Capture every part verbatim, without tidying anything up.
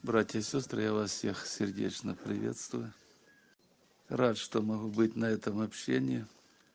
Братья и сестры, я вас всех сердечно приветствую. Рад, что могу быть на этом общении.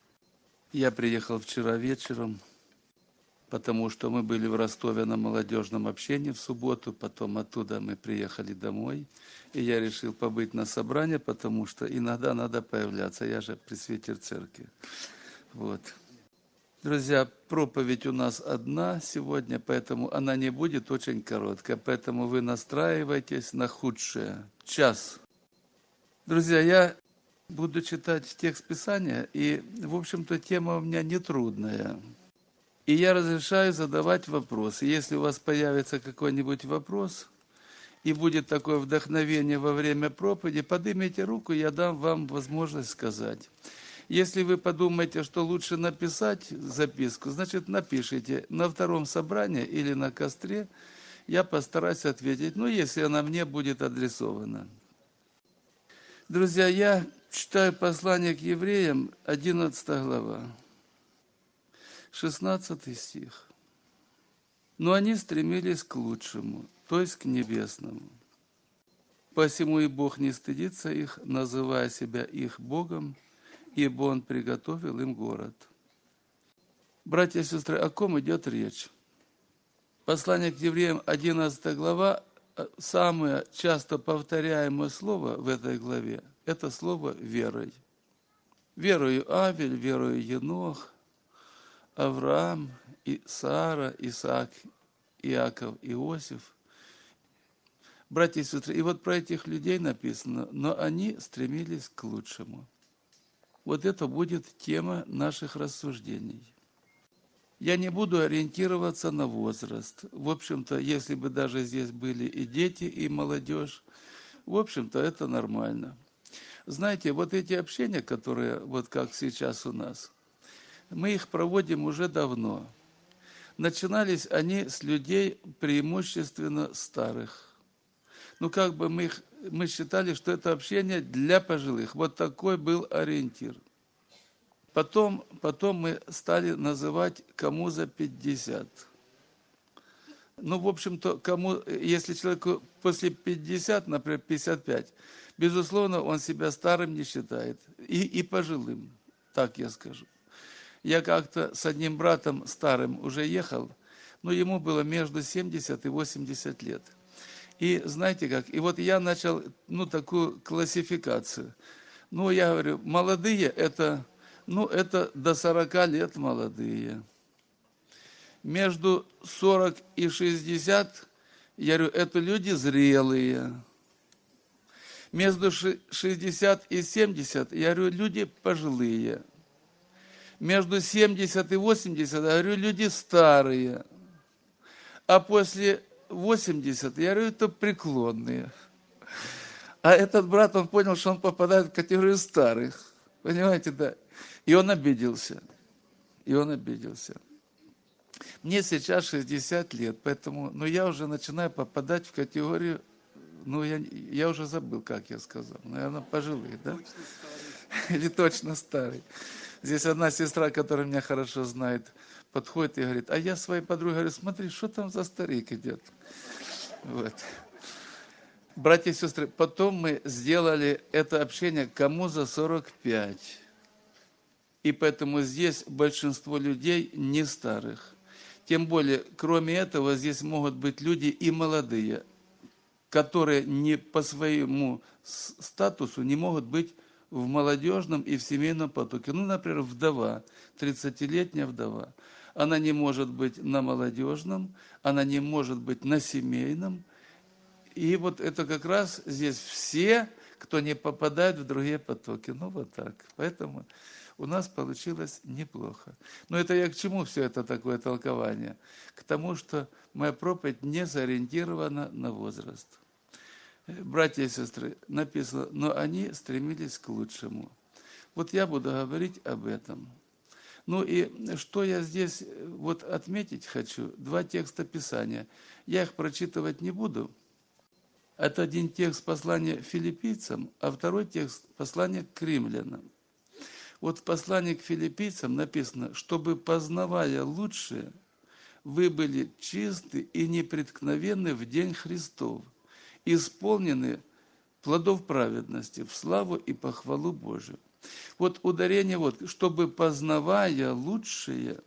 Я приехал вчера вечером, потому что мы были в Ростове на молодежном общении в субботу, потом оттуда мы приехали домой, и я решил побыть на собрании, потому что иногда надо появляться, я же пресвитер церкви. Вот. Друзья, проповедь у нас одна сегодня, поэтому она не будет очень короткая, поэтому вы настраивайтесь на худшее. Час. Друзья, я буду читать текст Писания, и, в общем-то, тема у меня нетрудная. И я разрешаю задавать вопросы. Если у вас появится какой-нибудь вопрос, и будет такое вдохновение во время проповеди, поднимите руку, я дам вам возможность сказать. Если вы подумаете, что лучше написать записку, значит, напишите на втором собрании или на костре, я постараюсь ответить, ну, если она мне будет адресована. Друзья, я читаю послание к евреям, одиннадцатая глава, шестнадцатый стих. Но они стремились к лучшему, то есть к небесному. Посему и Бог не стыдится их, называя себя их Богом, ибо Он приготовил им город. Братья и сестры, о ком идет речь? Послание к евреям, одиннадцатая глава, самое часто повторяемое слово в этой главе – это слово «верой». Верою Авель, верою Енох, Авраам, и Сара, Исаак, Иаков, Иосиф. Братья и сестры, и вот про этих людей написано, но они стремились к лучшему. Вот это будет тема наших рассуждений. Я не буду ориентироваться на возраст. В общем-то, если бы даже здесь были и дети, и молодежь, в общем-то, это нормально. Знаете, вот эти общения, которые, вот как сейчас у нас, мы их проводим уже давно. Начинались они с людей преимущественно старых. Ну, как бы мы, их, мы считали, что это общение для пожилых. Вот такой был ориентир. Потом, потом мы стали называть кому за пятьдесят. Ну, в общем-то, кому, если человеку после пятидесяти, например, пятьдесят пять, безусловно, он себя старым не считает. И, и пожилым, так я скажу. Я как-то с одним братом старым уже ехал, но ему было между семьдесят и восемьдесят лет. И знаете как, и вот я начал, ну, такую классификацию. Ну, я говорю, молодые это, ну, это до сорока лет молодые. Между сорок и шестьдесят, я говорю, это люди зрелые. Между шестьдесят и семьдесят, я говорю, люди пожилые. Между семьдесят и восемьдесят, я говорю, люди старые. А после восьмидесяти, я говорю, это преклонные. А этот брат, он понял, что он попадает в категорию старых. Понимаете, да? И он обиделся. И он обиделся. Мне сейчас шестьдесят лет, поэтому, ну, я уже начинаю попадать в категорию, ну, я, я уже забыл, как я сказал. Наверное, пожилые, да? Точно старый. Или точно старый. Здесь одна сестра, которая меня хорошо знает, подходит и говорит, а я своей подруге говорю, смотри, что там за старик идет. Вот. Братья и сестры, потом мы сделали это общение кому за сорок пять. И поэтому здесь большинство людей не старых. Тем более, кроме этого, здесь могут быть люди и молодые, которые не по своему статусу не могут быть в молодежном и в семейном потоке. Ну, например, вдова, тридцатилетняя вдова. Она не может быть на молодежном, она не может быть на семейном. И вот это как раз здесь все, кто не попадает в другие потоки. Ну, вот так. Поэтому у нас получилось неплохо. Но это я к чему все это такое толкование? К тому, что моя проповедь не сориентирована на возраст. Братья и сестры, написано, но они стремились к лучшему. Вот я буду говорить об этом. Ну и что я здесь вот отметить хочу, два текста Писания. Я их прочитывать не буду. Это один текст послания филиппийцам, а второй текст послания к римлянам. Вот в послании к филиппийцам написано, чтобы, познавая лучшее, вы были чисты и непреткновенны в день Христов. исполнены плодов праведности в славу и похвалу Божию. Вот ударение, вот, чтобы, познавая лучшее,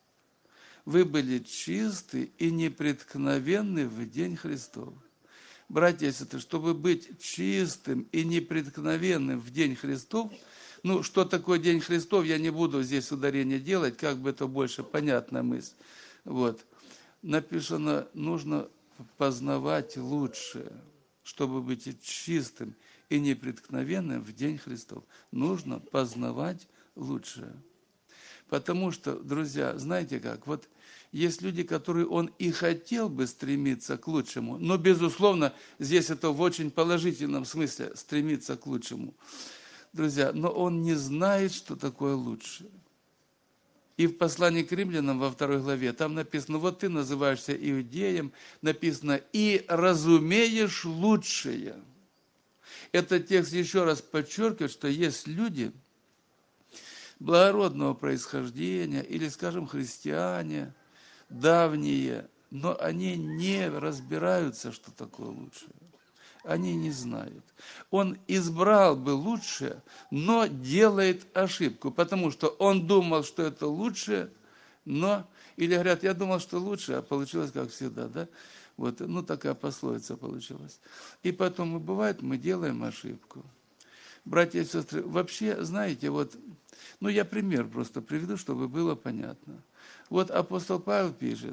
вы были чисты и непреткновенны в день Христов. Братья и сестры, чтобы быть чистым и непреткновенным в день Христов, ну, что такое день Христов, я не буду здесь ударение делать, как бы это больше понятная мысль. Вот. Написано, нужно познавать лучшее, чтобы быть чистым и непреткновенным в день Христов. Нужно познавать лучшее. Потому что, друзья, знаете как, вот есть люди, которые он и хотел бы стремиться к лучшему, но, безусловно, здесь это в очень положительном смысле стремиться к лучшему. Друзья, но он не знает, что такое лучшее. И в послании к римлянам во второй главе там написано, вот ты называешься иудеем, написано, и разумеешь лучшее. Этот текст еще раз подчеркивает, что есть люди благородного происхождения, или, скажем, христиане, давние, но они не разбираются, что такое лучшее. Они не знают. Он избрал бы лучшее, но делает ошибку, потому что он думал, что это лучшее, но, или говорят, я думал, что лучше, а получилось как всегда, да? Вот, ну, такая пословица получилась. И потом, и бывает, мы делаем ошибку. Братья и сестры, вообще, знаете, вот, ну, я пример просто приведу, чтобы было понятно. Вот апостол Павел пишет,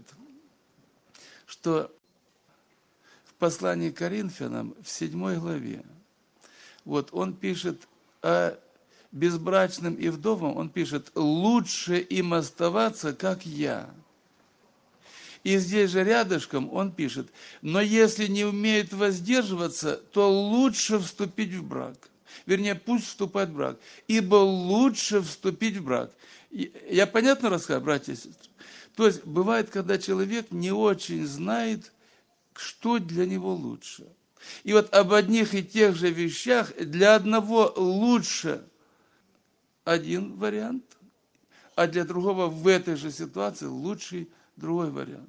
что в послании к Коринфянам в седьмой главе, вот он пишет о безбрачным и вдовам, он пишет, лучше им оставаться, как я. И здесь же рядышком он пишет, но если не умеют воздерживаться, то лучше вступить в брак. Вернее, пусть вступает в брак, ибо лучше вступить в брак. Я понятно рассказываю, братья и сестры? То есть, бывает, когда человек не очень знает, что для него лучше. И вот об одних и тех же вещах для одного лучше один вариант, а для другого в этой же ситуации лучший другой вариант.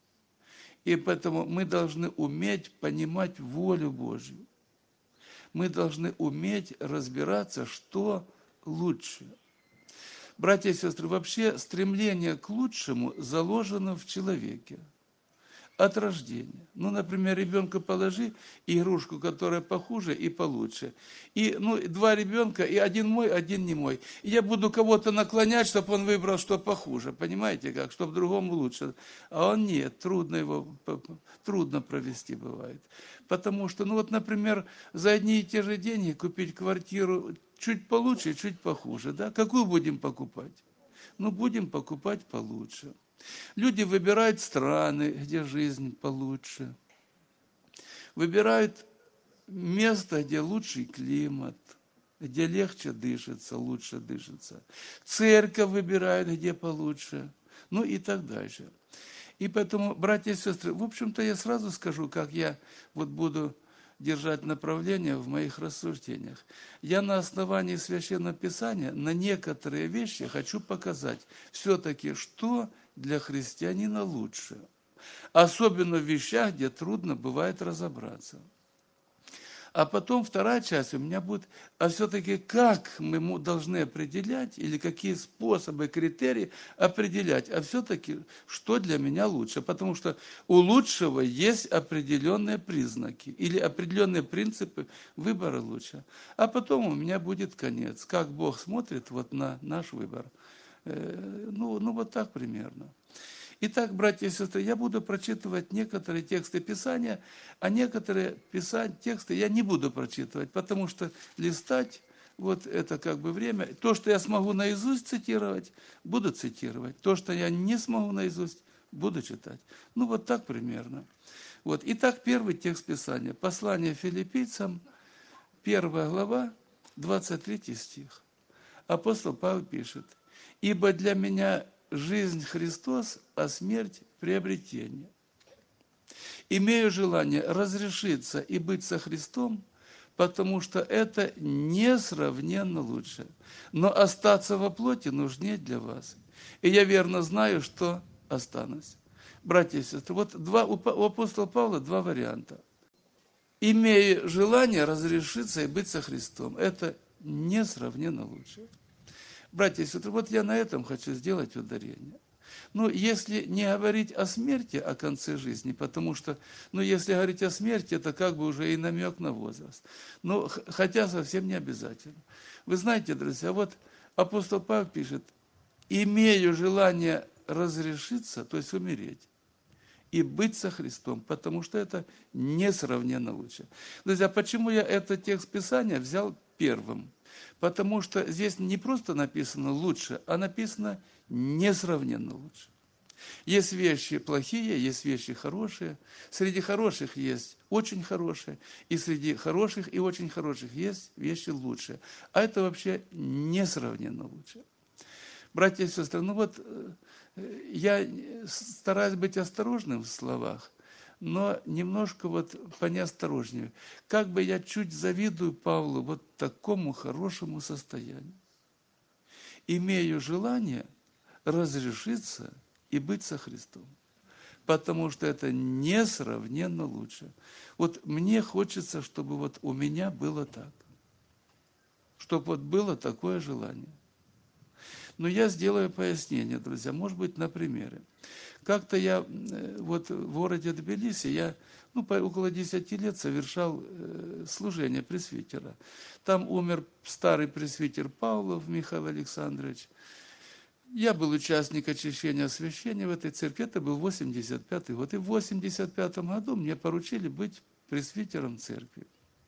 И поэтому мы должны уметь понимать волю Божью. Мы должны уметь разбираться, что лучше. Братья и сестры, вообще стремление к лучшему заложено в человеке от рождения. Ну, например, ребенка положи игрушку, которая похуже и получше. И, ну, два ребенка, и один мой, один не мой. И я буду кого-то наклонять, чтобы он выбрал, что похуже. Понимаете как? Чтобы другому лучше. А он нет, трудно его, трудно провести бывает. Потому что, ну вот, например, за одни и те же деньги купить квартиру чуть получше, чуть похуже. Да? Какую будем покупать? Ну, будем покупать получше. Люди выбирают страны, где жизнь получше. Выбирают место, где лучший климат, где легче дышится, лучше дышится. Церковь выбирают, где получше. Ну и так дальше. И поэтому, братья и сестры, в общем-то, я сразу скажу, как я вот буду держать направление в моих рассуждениях. Я на основании Священного Писания на некоторые вещи хочу показать все-таки, что для христианина лучше. Особенно в вещах, где трудно бывает разобраться. А потом вторая часть у меня будет, а все-таки как мы должны определять, или какие способы, критерии определять, а все-таки что для меня лучше. Потому что у лучшего есть определенные признаки или определенные принципы выбора лучше. А потом у меня будет конец, как Бог смотрит вот на наш выбор. Ну, ну вот так примерно. Итак, братья и сестры, я буду прочитывать некоторые тексты Писания, а некоторые писать, тексты я не буду прочитывать, потому что листать, вот это как бы время. То, что я смогу наизусть цитировать, буду цитировать. То, что я не смогу наизусть, буду читать. Ну, вот так примерно. Вот. Итак, первый текст Писания. Послание филиппийцам, первая глава, двадцать третий стих. Апостол Павел пишет: «Ибо для меня жизнь Христос, а смерть приобретение. Имею желание разрешиться и быть со Христом, потому что это несравненно лучше. Но остаться во плоти нужнее для вас. И я верно знаю, что останусь». Братья и сестры, вот два, у апостола Павла два варианта. имея желание разрешиться и быть со Христом. Это несравненно лучше. Братья и сестры, вот я на этом хочу сделать ударение. Ну, если не говорить о смерти, о конце жизни, потому что, ну, если говорить о смерти, это как бы уже и намек на возраст. Но, хотя совсем не обязательно. Вы знаете, друзья, вот апостол Павел пишет, имею желание разрешиться, то есть умереть, и быть со Христом, потому что это несравненно лучше. Друзья, почему я этот текст Писания взял первым? Потому что здесь не просто написано лучше, а написано несравненно лучше. Есть вещи плохие, есть вещи хорошие. Среди хороших есть очень хорошие, и среди хороших и очень хороших есть вещи лучшие. А это вообще несравненно лучше. Братья и сестры, ну вот я стараюсь быть осторожным в словах, но немножко вот понеосторожнее. Как бы я чуть завидую Павлу вот такому хорошему состоянию. Имею желание разрешиться и быть со Христом, потому что это несравненно лучше. Вот мне хочется, чтобы вот у меня было так, чтобы вот было такое желание. Но я сделаю пояснение, друзья, может быть, на примере. Как-то я вот в городе Тбилиси, я ну, около десяти лет совершал служение пресвитера. Там умер старый пресвитер Павлов Михаил Александрович. Я был участник очищения освящения в этой церкви, это был восемьдесят пятый год. И в восемьдесят пятом году мне поручили быть пресвитером церкви.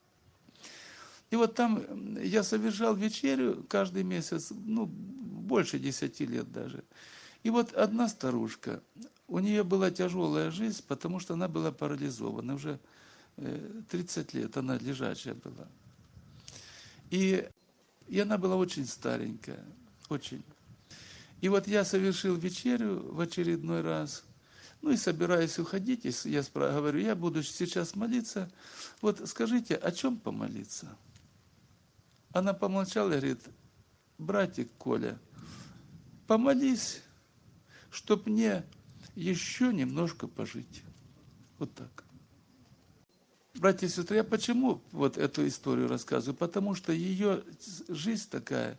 И вот там я совершал вечерю каждый месяц, ну, больше десяти лет даже. И вот одна старушка, у нее была тяжелая жизнь, потому что она была парализована. Уже тридцать лет она лежачая была. И, и она была очень старенькая, очень. И вот я совершил вечерю в очередной раз. Ну и собираюсь уходить, я говорю, я буду сейчас молиться. Вот скажите, о чем помолиться? Она помолчала и говорит, братик Коля, помолись, чтоб мне еще немножко пожить. Вот так. Братья и сестры, я почему вот эту историю рассказываю? Потому что ее жизнь такая,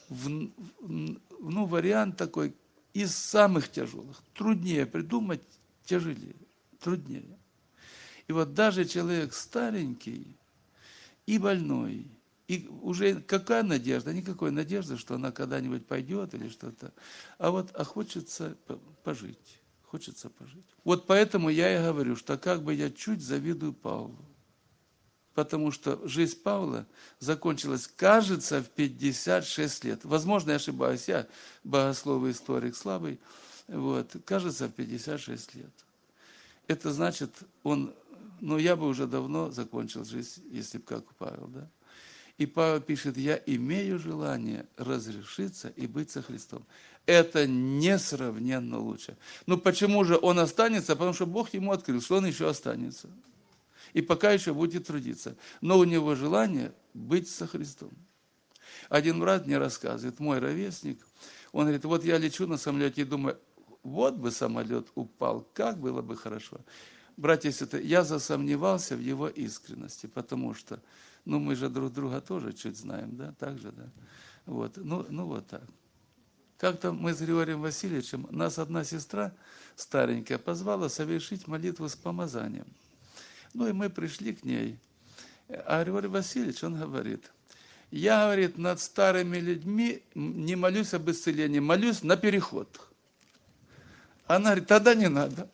ну, вариант такой из самых тяжелых. Труднее придумать, тяжелее, труднее. И вот даже человек старенький и больной, и уже какая надежда? Никакой надежды, что она когда-нибудь пойдет или что-то. А вот а хочется пожить. Хочется пожить. Вот поэтому я и говорю, что как бы я чуть завидую Павлу. Потому что жизнь Павла закончилась, кажется, в пятьдесят шесть лет. Возможно, я ошибаюсь, я богослов и историк слабый. Вот, кажется, в пятьдесят шесть лет. Это значит, он, ну я бы уже давно закончил жизнь, если бы как Павел, да? И Павел пишет, я имею желание разрешиться и быть со Христом. Это несравненно лучше. Ну почему же он останется? Потому что Бог ему открыл, что он еще останется. И пока еще будет трудиться. Но у него желание быть со Христом. Один брат мне рассказывает, мой ровесник, он говорит, вот я лечу на самолете и думаю, вот бы самолет упал, как было бы хорошо. Братья и сестры, я засомневался в его искренности, потому что, ну, мы же друг друга тоже чуть знаем, да, так же, да. Вот, ну, ну вот так. Как-то мы с Григорием Васильевичем, нас одна сестра старенькая позвала совершить молитву с помазанием. Ну, и мы пришли к ней. А Григорий Васильевич, он говорит, я, говорит, над старыми людьми не молюсь об исцелении, молюсь на переход. Она говорит, тогда не надо.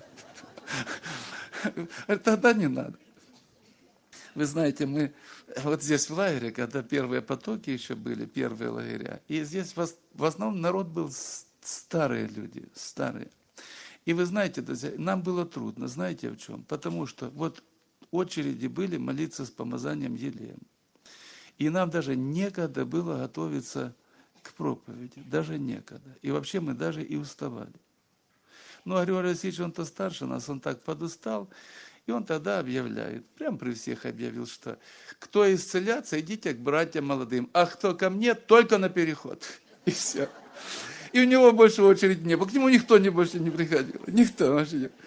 Тогда не надо. Вы знаете, мы вот здесь в лагере, когда первые потоки еще были, первые лагеря, и здесь в основном народ был старые люди, старые. И вы знаете, друзья, нам было трудно, знаете в чем? Потому что вот очереди были молиться с помазанием елеем. И нам даже некогда было готовиться к проповеди, даже некогда. И вообще мы даже и уставали. Ну, а Григорий Васильевич, он-то старше нас, он так подустал, и он тогда объявляет, прям при всех объявил, что кто исцеляться, идите к братьям молодым, а кто ко мне, только на переход. И все. И у него больше очереди не было, к нему никто не больше не приходил, никто вообще.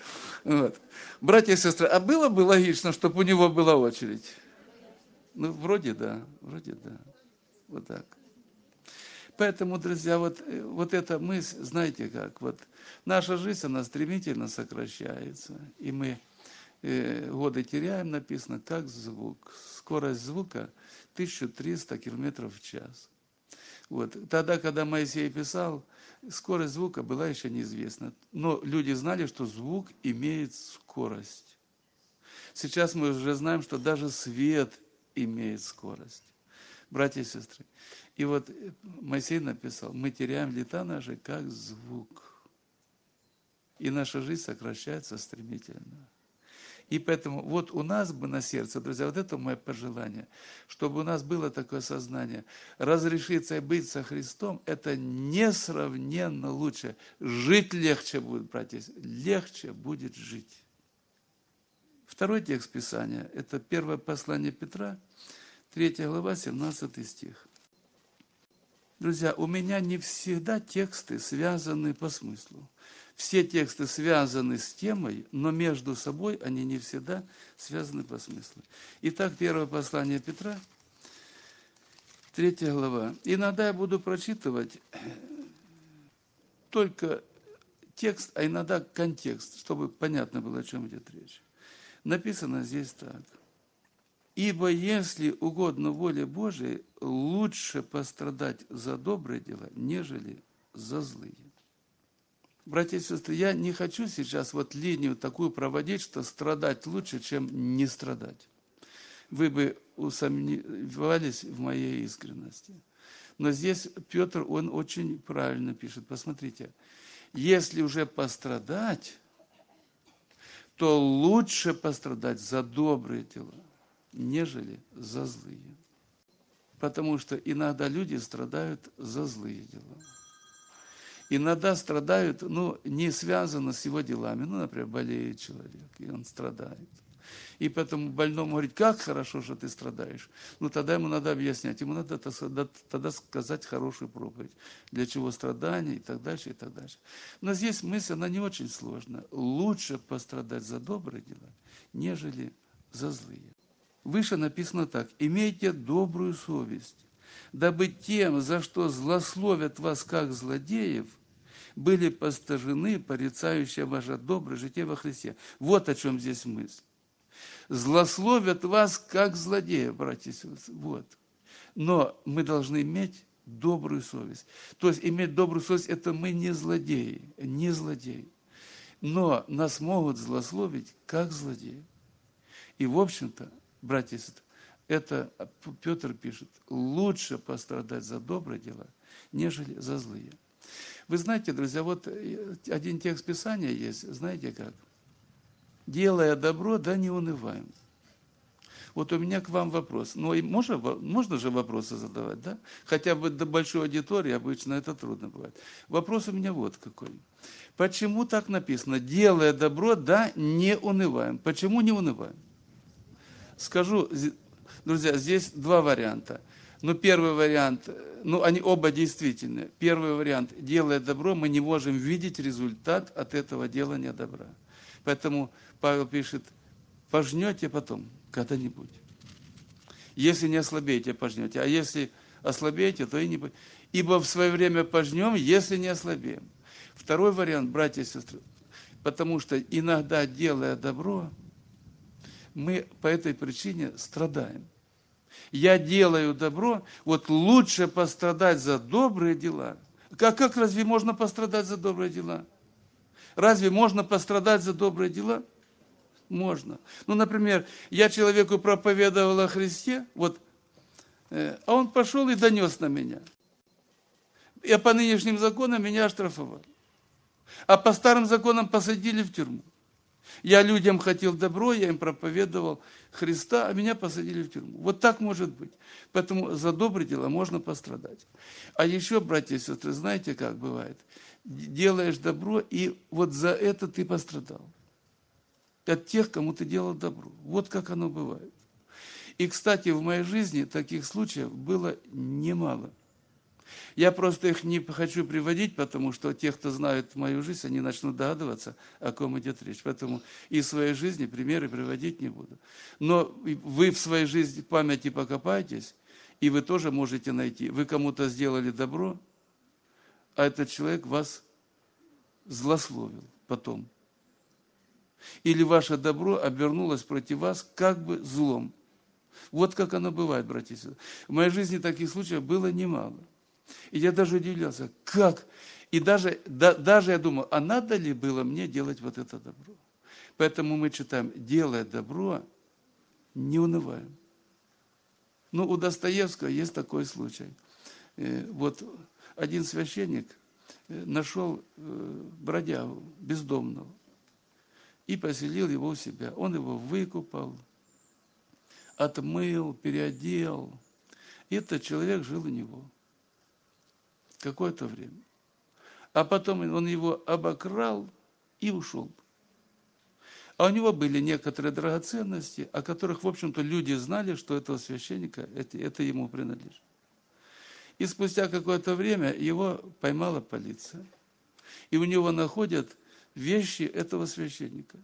Вот. Братья и сестры, а было бы логично, чтобы у него была очередь? Ну, вроде да, вроде да. Вот так. Поэтому, друзья, вот, вот эта мысль, знаете как, вот наша жизнь, она стремительно сокращается, и мы э, годы теряем, написано, как звук. Скорость звука тысяча триста километров в час. Вот. Тогда, когда Моисей писал, скорость звука была еще неизвестна. Но люди знали, что звук имеет скорость. Сейчас мы уже знаем, что даже свет имеет скорость. Братья и сестры. И вот Моисей написал, мы теряем лета наши, как звук. И наша жизнь сокращается стремительно. И поэтому вот у нас бы на сердце, друзья, вот это мое пожелание, чтобы у нас было такое сознание, разрешиться и быть со Христом, это несравненно лучше. Жить легче будет, братья, легче будет жить. Второй текст Писания, это первое послание Петра, третья глава, семнадцатый стих. Друзья, у меня не всегда тексты связаны по смыслу. Все тексты связаны с темой, но между собой они не всегда связаны по смыслу. Итак, первое послание Петра, третья глава. Иногда я буду прочитывать только текст, а иногда контекст, чтобы понятно было, о чем идет речь. Написано здесь так. «Ибо если угодно воле Божией, лучше пострадать за добрые дела, нежели за злые». Братья и сестры, я не хочу сейчас вот линию такую проводить, что страдать лучше, чем не страдать. Вы бы усомневались в моей искренности. Но здесь Петр, он очень правильно пишет. Посмотрите, если уже пострадать, то лучше пострадать за добрые дела, нежели за злые. Потому что иногда люди страдают за злые дела. Иногда страдают, ну, не связано с его делами. Ну, например, болеет человек, и он страдает. И поэтому больному говорить, как хорошо, что ты страдаешь. Ну, тогда ему надо объяснять, ему надо тогда сказать хорошую проповедь. Для чего страдания и так дальше, и так дальше. Но здесь мысль, она не очень сложная. Лучше пострадать за добрые дела, нежели за злые. Выше написано так. «Имейте добрую совесть, дабы тем, за что злословят вас как злодеев, были постажены, порицающие ваше доброе житие во Христе». Вот о чем здесь мысль. Злословят вас как злодеев, братья и сестры. Вот. Но мы должны иметь добрую совесть. То есть иметь добрую совесть – это мы не злодеи, не злодеи. Но нас могут злословить как злодеев. И, в общем-то, братья и сестры, это Петр пишет, лучше пострадать за добрые дела, нежели за злые. Вы знаете, друзья, вот один текст Писания есть, знаете как? «Делая добро, да не унываем». Вот у меня к вам вопрос. Ну, и можно, можно же вопросы задавать, да? Хотя бы до большой аудитории обычно это трудно бывает. Вопрос у меня вот какой. Почему так написано? «Делая добро, да не унываем». Почему не унываем? Скажу, друзья, здесь два варианта. Ну, первый вариант, ну, они оба действительны. Первый вариант, делая добро, мы не можем видеть результат от этого делания добра. Поэтому Павел пишет, пожнете потом, когда-нибудь. Если не ослабеете, пожнете. А если ослабеете, то и не... Ибо в свое время пожнем, если не ослабеем. Второй вариант, братья и сестры, потому что иногда, делая добро, мы по этой причине страдаем. Я делаю добро, вот лучше пострадать за добрые дела. Как, как разве можно пострадать за добрые дела? Разве можно пострадать за добрые дела? Можно. Ну, например, я человеку проповедовал о Христе, вот, э, а он пошел и донес на меня. И по нынешним законам меня оштрафовали. А по старым законам посадили в тюрьму. Я людям хотел добро, я им проповедовал Христа, а меня посадили в тюрьму. Вот так может быть. Поэтому за добрые дела можно пострадать. А еще, братья и сестры, знаете, как бывает? Делаешь добро, и вот за это ты пострадал. От тех, кому ты делал добро. Вот как оно бывает. И, кстати, в моей жизни таких случаев было немало. Я просто их не хочу приводить, потому что те, кто знают мою жизнь, они начнут догадываться, о ком идет речь. Поэтому из своей жизни примеры приводить не буду. Но вы в своей жизни в памяти покопаетесь, и вы тоже можете найти. Вы кому-то сделали добро, а этот человек вас злословил потом. Или ваше добро обернулось против вас как бы злом. Вот как оно бывает, братья и сестры. В моей жизни таких случаев было немало. И я даже удивлялся, как? И даже, да, даже я думал, а надо ли было мне делать вот это добро? Поэтому мы читаем, делая добро, не унываем. Ну, у Достоевского есть такой случай. Вот один священник нашел бродягу бездомного и поселил его у себя. Он его выкупал, отмыл, переодел. И этот человек жил у него какое-то время. А потом он его обокрал и ушел. А у него были некоторые драгоценности, о которых, в общем-то, люди знали, что этого священника, это, это ему принадлежит. И спустя какое-то время его поймала полиция. И у него находят вещи этого священника.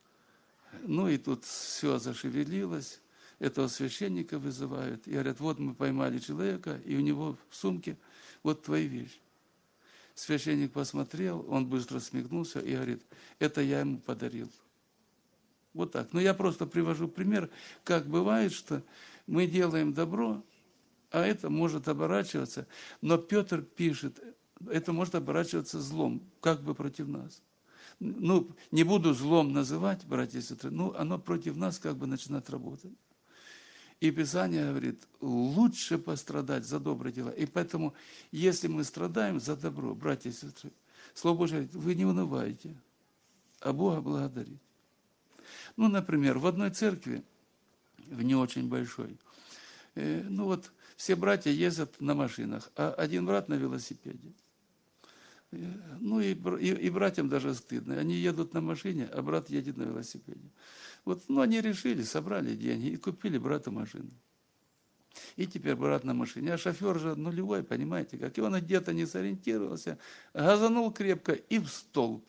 Ну и тут все зашевелилось. Этого священника вызывают. И говорят, вот мы поймали человека, и у него в сумке вот твои вещи. Священник посмотрел, он быстро смехнулся и говорит, это я ему подарил. Вот так. Но я просто привожу пример, как бывает, что мы делаем добро, а это может оборачиваться. Но Петр пишет, это может оборачиваться злом, как бы против нас. Ну, не буду злом называть, братья и сестры, но оно против нас как бы начинает работать. И Писание говорит, лучше пострадать за добрые дела. И поэтому, если мы страдаем за добро, братья и сестры, Слово Божье говорит, вы не унываете, а Бога благодарите. Ну, например, в одной церкви, в не очень большой, э, ну вот все братья ездят на машинах, а один брат на велосипеде. Э, ну и, и, и братьям даже стыдно. Они едут на машине, а брат едет на велосипеде. Вот, ну, они решили, собрали деньги и купили брату машину. И теперь брат на машине. А шофер же нулевой, понимаете, как. И он где-то не сориентировался, газанул крепко и в столб.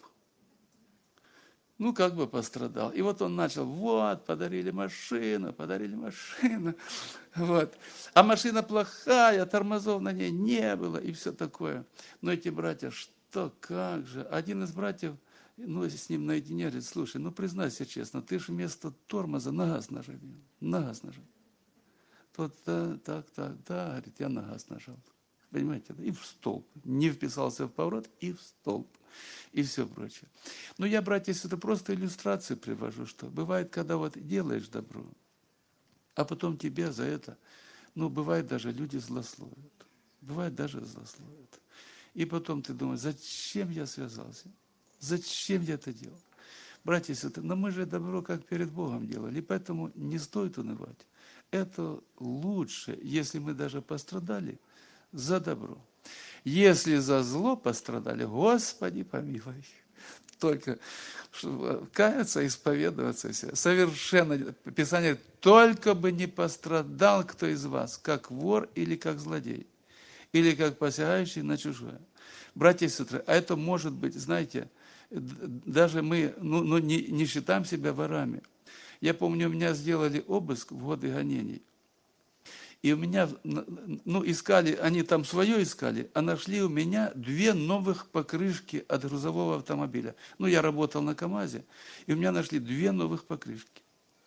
Ну, как бы пострадал. И вот он начал, вот, подарили машину, подарили машину. Вот. А машина плохая, тормозов на ней не было, и все такое. Но эти братья, что, как же. Один из братьев, ну, с ним наедине, говорит, слушай, ну, признайся честно, ты же вместо тормоза на газ нажал. На газ нажал. Тот, да, так, так, да, говорит, я на газ нажал. Понимаете, и в столб. Не вписался в поворот, и в столб. И все прочее. Но я, братья, это просто иллюстрации привожу, что бывает, когда вот делаешь добро, а потом тебя за это, ну, бывает даже люди злословят. Бывает даже злословят. И потом ты думаешь, зачем я связался? Зачем я это делал? Братья и сестры, но мы же добро как перед Богом делали, и поэтому не стоит унывать. Это лучше, если мы даже пострадали за добро. Если за зло пострадали, Господи помилуй, только каяться, исповедоваться. Совершенно, Писание говорит, только бы не пострадал кто из вас, как вор или как злодей, или как посягающий на чужое. Братья и сестры, а это может быть, знаете, даже мы ну, ну, не, не считаем себя ворами. Я помню, у меня сделали обыск в годы гонений. И у меня, ну, искали, они там свое искали, а нашли у меня две новых покрышки от грузового автомобиля. Ну, я работал на КамАЗе, и у меня нашли две новых покрышки.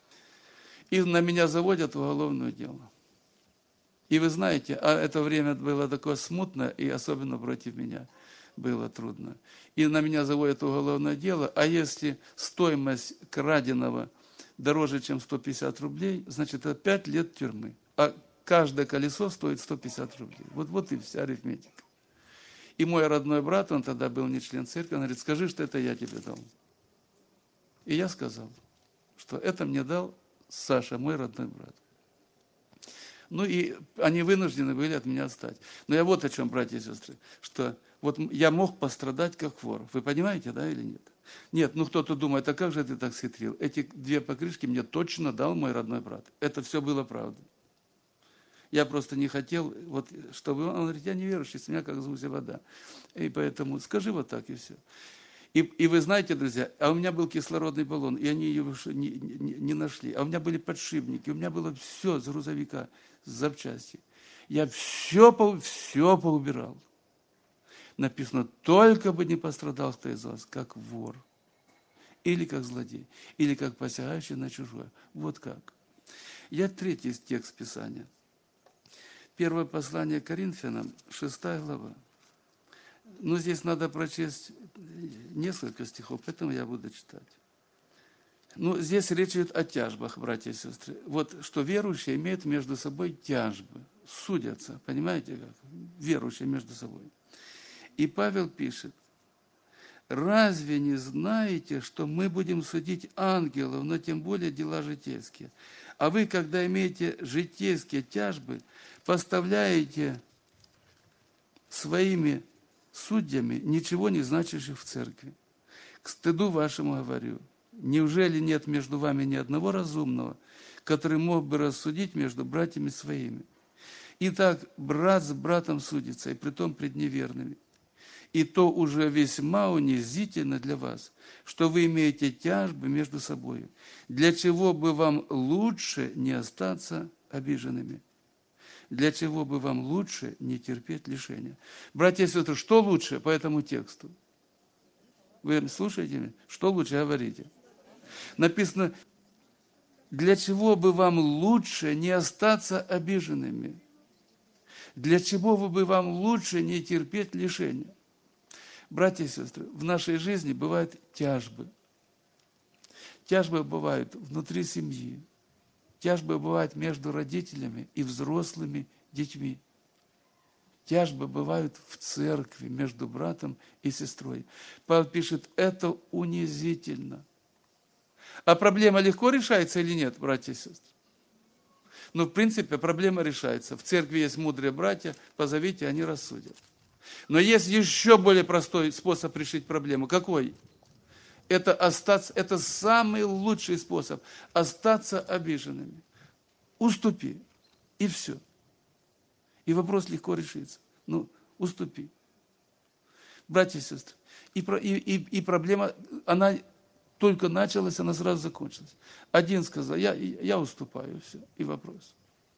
И на меня заводят в уголовное дело. И вы знаете, а это время было такое смутное, и особенно против меня было трудно. И на меня заводят в уголовное дело, а если стоимость краденого дороже, чем сто пятьдесят рублей, значит, это пять лет тюрьмы. А каждое колесо стоит сто пятьдесят рублей. Вот, вот и вся арифметика. И мой родной брат, он тогда был не член церкви, он говорит, скажи, что это я тебе дал. И я сказал, что это мне дал Саша, мой родной брат. Ну и они вынуждены были от меня отстать. Но я вот о чем, братья и сестры, что вот я мог пострадать как вор. Вы понимаете, да, или нет? Нет, ну кто-то думает, а как же ты так схитрил? Эти две покрышки мне точно дал мой родной брат. Это все было правдой. Я просто не хотел, вот, чтобы он говорит, я неверующий, с меня как с гуся вода. И поэтому скажи вот так, и все. И, и вы знаете, друзья, а у меня был кислородный баллон, и они его не, не, не нашли. А у меня были подшипники, у меня было все с грузовика, с запчасти. Я все, все поубирал. Написано, только бы не пострадал кто из вас, как вор, или как злодей, или как посягающий на чужое. Вот как. Я третий текст Писания. Первое послание Коринфянам, шестая глава. Ну, здесь надо прочесть несколько стихов, поэтому я буду читать. Ну, здесь речь идет о тяжбах, братья и сестры. Вот что верующие имеют между собой тяжбы, судятся, понимаете как? Верующие между собой. И Павел пишет, разве не знаете, что мы будем судить ангелов, но тем более дела житейские? А вы, когда имеете житейские тяжбы, поставляете своими судьями ничего не значащих в церкви. К стыду вашему говорю, неужели нет между вами ни одного разумного, который мог бы рассудить между братьями своими? Итак, брат с братом судится, и притом пред неверными. И то уже весьма унизительно для вас, что вы имеете тяжбы между собой, для чего бы вам лучше не остаться обиженными. Для чего бы вам лучше не терпеть лишения. Братья и сестры, что лучше по этому тексту? Вы слушаете меня? Что лучше говорите? Написано, для чего бы вам лучше не остаться обиженными? Для чего бы вам лучше не терпеть лишения? Братья и сестры, в нашей жизни бывают тяжбы. Тяжбы бывают внутри семьи. Тяжбы бывают между родителями и взрослыми детьми. Тяжбы бывают в церкви между братом и сестрой. Павел пишет, это унизительно. А проблема легко решается или нет, братья и сестры? Ну, в принципе, проблема решается. В церкви есть мудрые братья, позовите, они рассудят. Но есть еще более простой способ решить проблему. Какой? Это остаться, это самый лучший способ остаться обиженными. Уступи, и все. И вопрос легко решится. Ну, уступи. Братья и сестры, и, и, и, и проблема, она только началась, она сразу закончилась. Один сказал, я, я уступаю, все, и вопрос.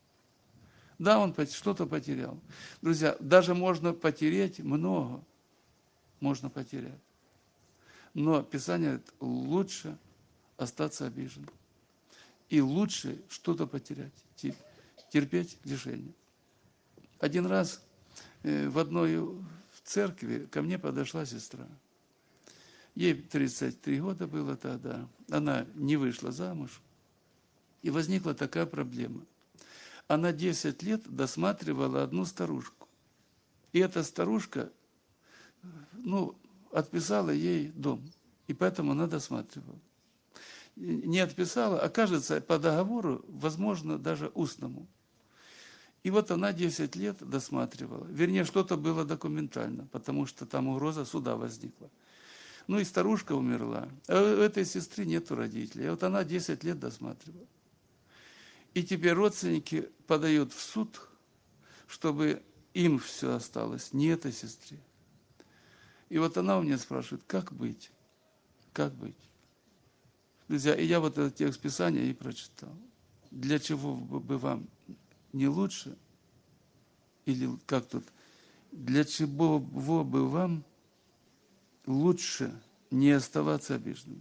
Да, он что-то потерял. Друзья, даже можно потерять много, можно потерять. Но Писание говорит, лучше остаться обиженным. И лучше что-то потерять, терпеть лишение. Один раз в одной церкви ко мне подошла сестра. Ей тридцать три года было тогда. Она не вышла замуж. И возникла такая проблема. Она десять лет досматривала одну старушку. И эта старушка, ну, отписала ей дом. И поэтому она досматривала. Не отписала, а кажется, по договору, возможно, даже устному. И вот она десять лет досматривала. Вернее, что-то было документально, потому что там угроза суда возникла. Ну и старушка умерла. А у этой сестры нету родителей. И вот она десять лет досматривала. И теперь родственники подают в суд, чтобы им все осталось, не этой сестре. И вот она у меня спрашивает, как быть? Как быть? Друзья, и я вот этот текст Писания и прочитал. Для чего бы вам не лучше, или как тут, для чего бы вам лучше не оставаться обиженным?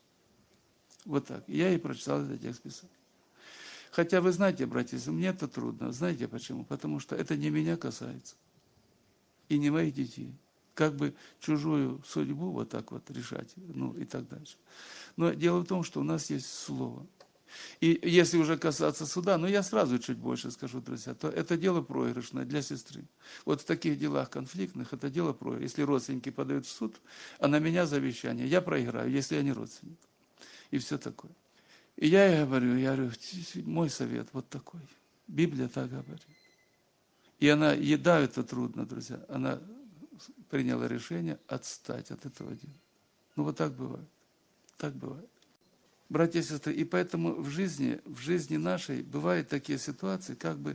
Вот так. Я и прочитал этот текст Писания. Хотя вы знаете, братья, мне это трудно. Знаете почему? Потому что это не меня касается. И не моих детей. Как бы чужую судьбу вот так вот решать, ну и так дальше. Но дело в том, что у нас есть слово. И если уже касаться суда, ну я сразу чуть больше скажу, друзья, то это дело проигрышное для сестры. Вот в таких делах конфликтных это дело проигрышное. Если родственники подают в суд, а на меня завещание, я проиграю, если я не родственник. И все такое. И я ей говорю, я говорю, мой совет вот такой. Библия так говорит. И она, ей да, это трудно, друзья, она приняла решение отстать от этого дела. Ну вот так бывает. Так бывает. Братья и сестры, и поэтому в жизни, в жизни нашей бывают такие ситуации, как бы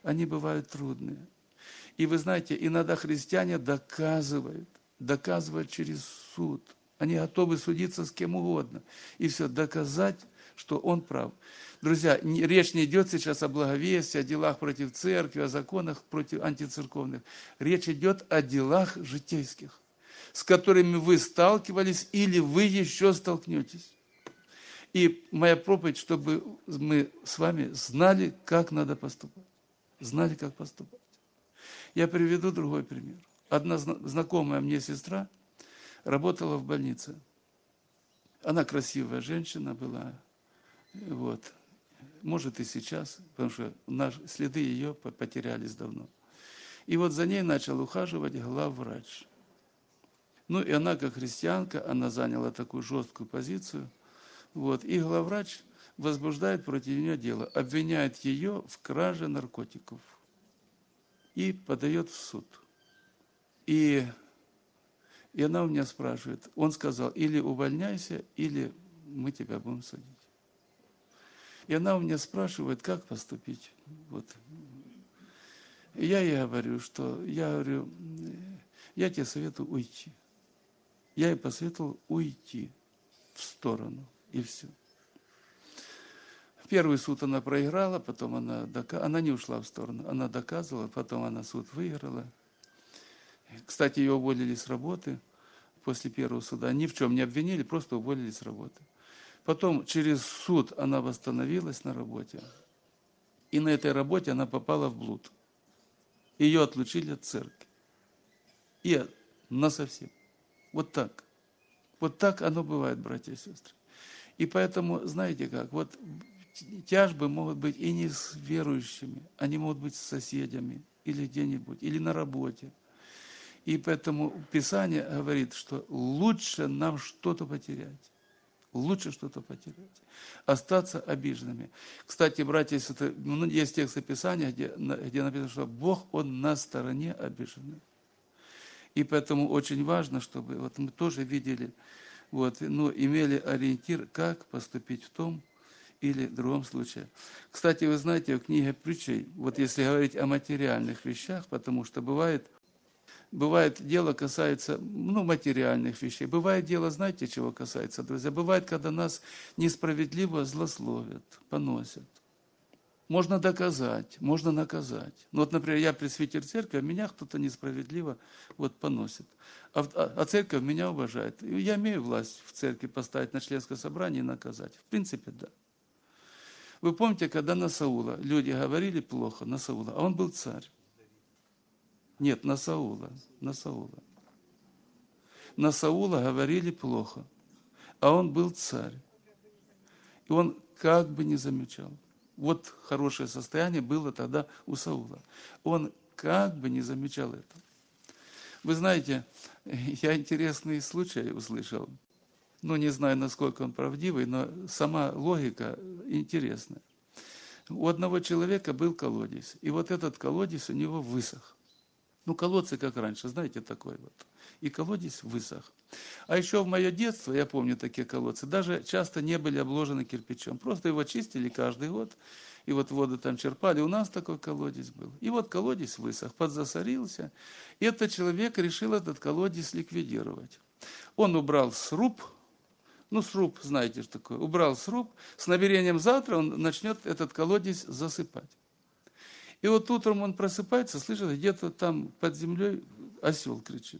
они бывают трудные. И вы знаете, иногда христиане доказывают, доказывают через суд. Они готовы судиться с кем угодно. И все, доказать, что он прав. Друзья, речь не идет сейчас о благовестии, о делах против церкви, о законах против антицерковных. Речь идет о делах житейских, с которыми вы сталкивались или вы еще столкнетесь. И моя проповедь, чтобы мы с вами знали, как надо поступать. Знали, как поступать. Я приведу другой пример. Одна знакомая мне сестра работала в больнице. Она красивая женщина была. Вот. Может и сейчас, потому что наши следы ее потерялись давно. И вот за ней начал ухаживать главврач. Ну и она, как христианка, она заняла такую жесткую позицию. Вот. И главврач возбуждает против нее дело, обвиняет ее в краже наркотиков и подает в суд. И, и она у меня спрашивает, он сказал, или увольняйся, или мы тебя будем судить. И она у меня спрашивает, как поступить. Вот. И я ей говорю, что я говорю, я тебе советую уйти. Я ей посоветовал уйти в сторону, и все. Первый суд она проиграла, потом она доказывала, она не ушла в сторону, она доказывала, потом она суд выиграла. Кстати, ее уволили с работы после первого суда. Ни в чем не обвинили, просто уволили с работы. Потом через суд она восстановилась на работе. И на этой работе она попала в блуд. Ее отлучили от церкви. И насовсем. Вот так. Вот так оно бывает, братья и сестры. И поэтому, знаете как, вот тяжбы могут быть и не с верующими, они могут быть с соседями, или где-нибудь, или на работе. И поэтому Писание говорит, что лучше нам что-то потерять. Лучше что-то потерять. Остаться обиженными. Кстати, братья и сестры, есть тексты Писания, где, где написано, что Бог, Он на стороне обиженных. И поэтому очень важно, чтобы вот мы тоже видели, вот, ну, имели ориентир, как поступить в том или другом случае. Кстати, вы знаете, в книге Притчей, вот если говорить о материальных вещах, потому что бывает, бывает дело касается, ну, материальных вещей. Бывает дело, знаете, чего касается, друзья? Бывает, когда нас несправедливо злословят, поносят. Можно доказать, можно наказать. Ну, вот, например, я пресвитер церкви, а меня кто-то несправедливо вот поносит. А, а церковь меня уважает. И я имею власть в церкви поставить на членское собрание и наказать. В принципе, да. Вы помните, когда на Саула люди говорили плохо, на Саула, а он был царь. Нет, на Саула, на Саула. На Саула говорили плохо, а он был царь. И он как бы не замечал. Вот хорошее состояние было тогда у Саула. Он как бы не замечал это. Вы знаете, я интересный случай услышал. Ну, не знаю, насколько он правдивый, но сама логика интересная. У одного человека был колодец, и вот этот колодец у него высох. Ну, колодцы, как раньше, знаете, такой вот. И колодец высох. А еще в мое детство, я помню такие колодцы, даже часто не были обложены кирпичом. Просто его чистили каждый год, и вот воду там черпали. У нас такой колодец был. И вот колодец высох, подзасорился. И этот человек решил этот колодец ликвидировать. Он убрал сруб, ну, сруб, знаете, что такое, убрал сруб, с намерением завтра он начнет этот колодец засыпать. И вот утром он просыпается, слышит, где-то там под землей осел кричит.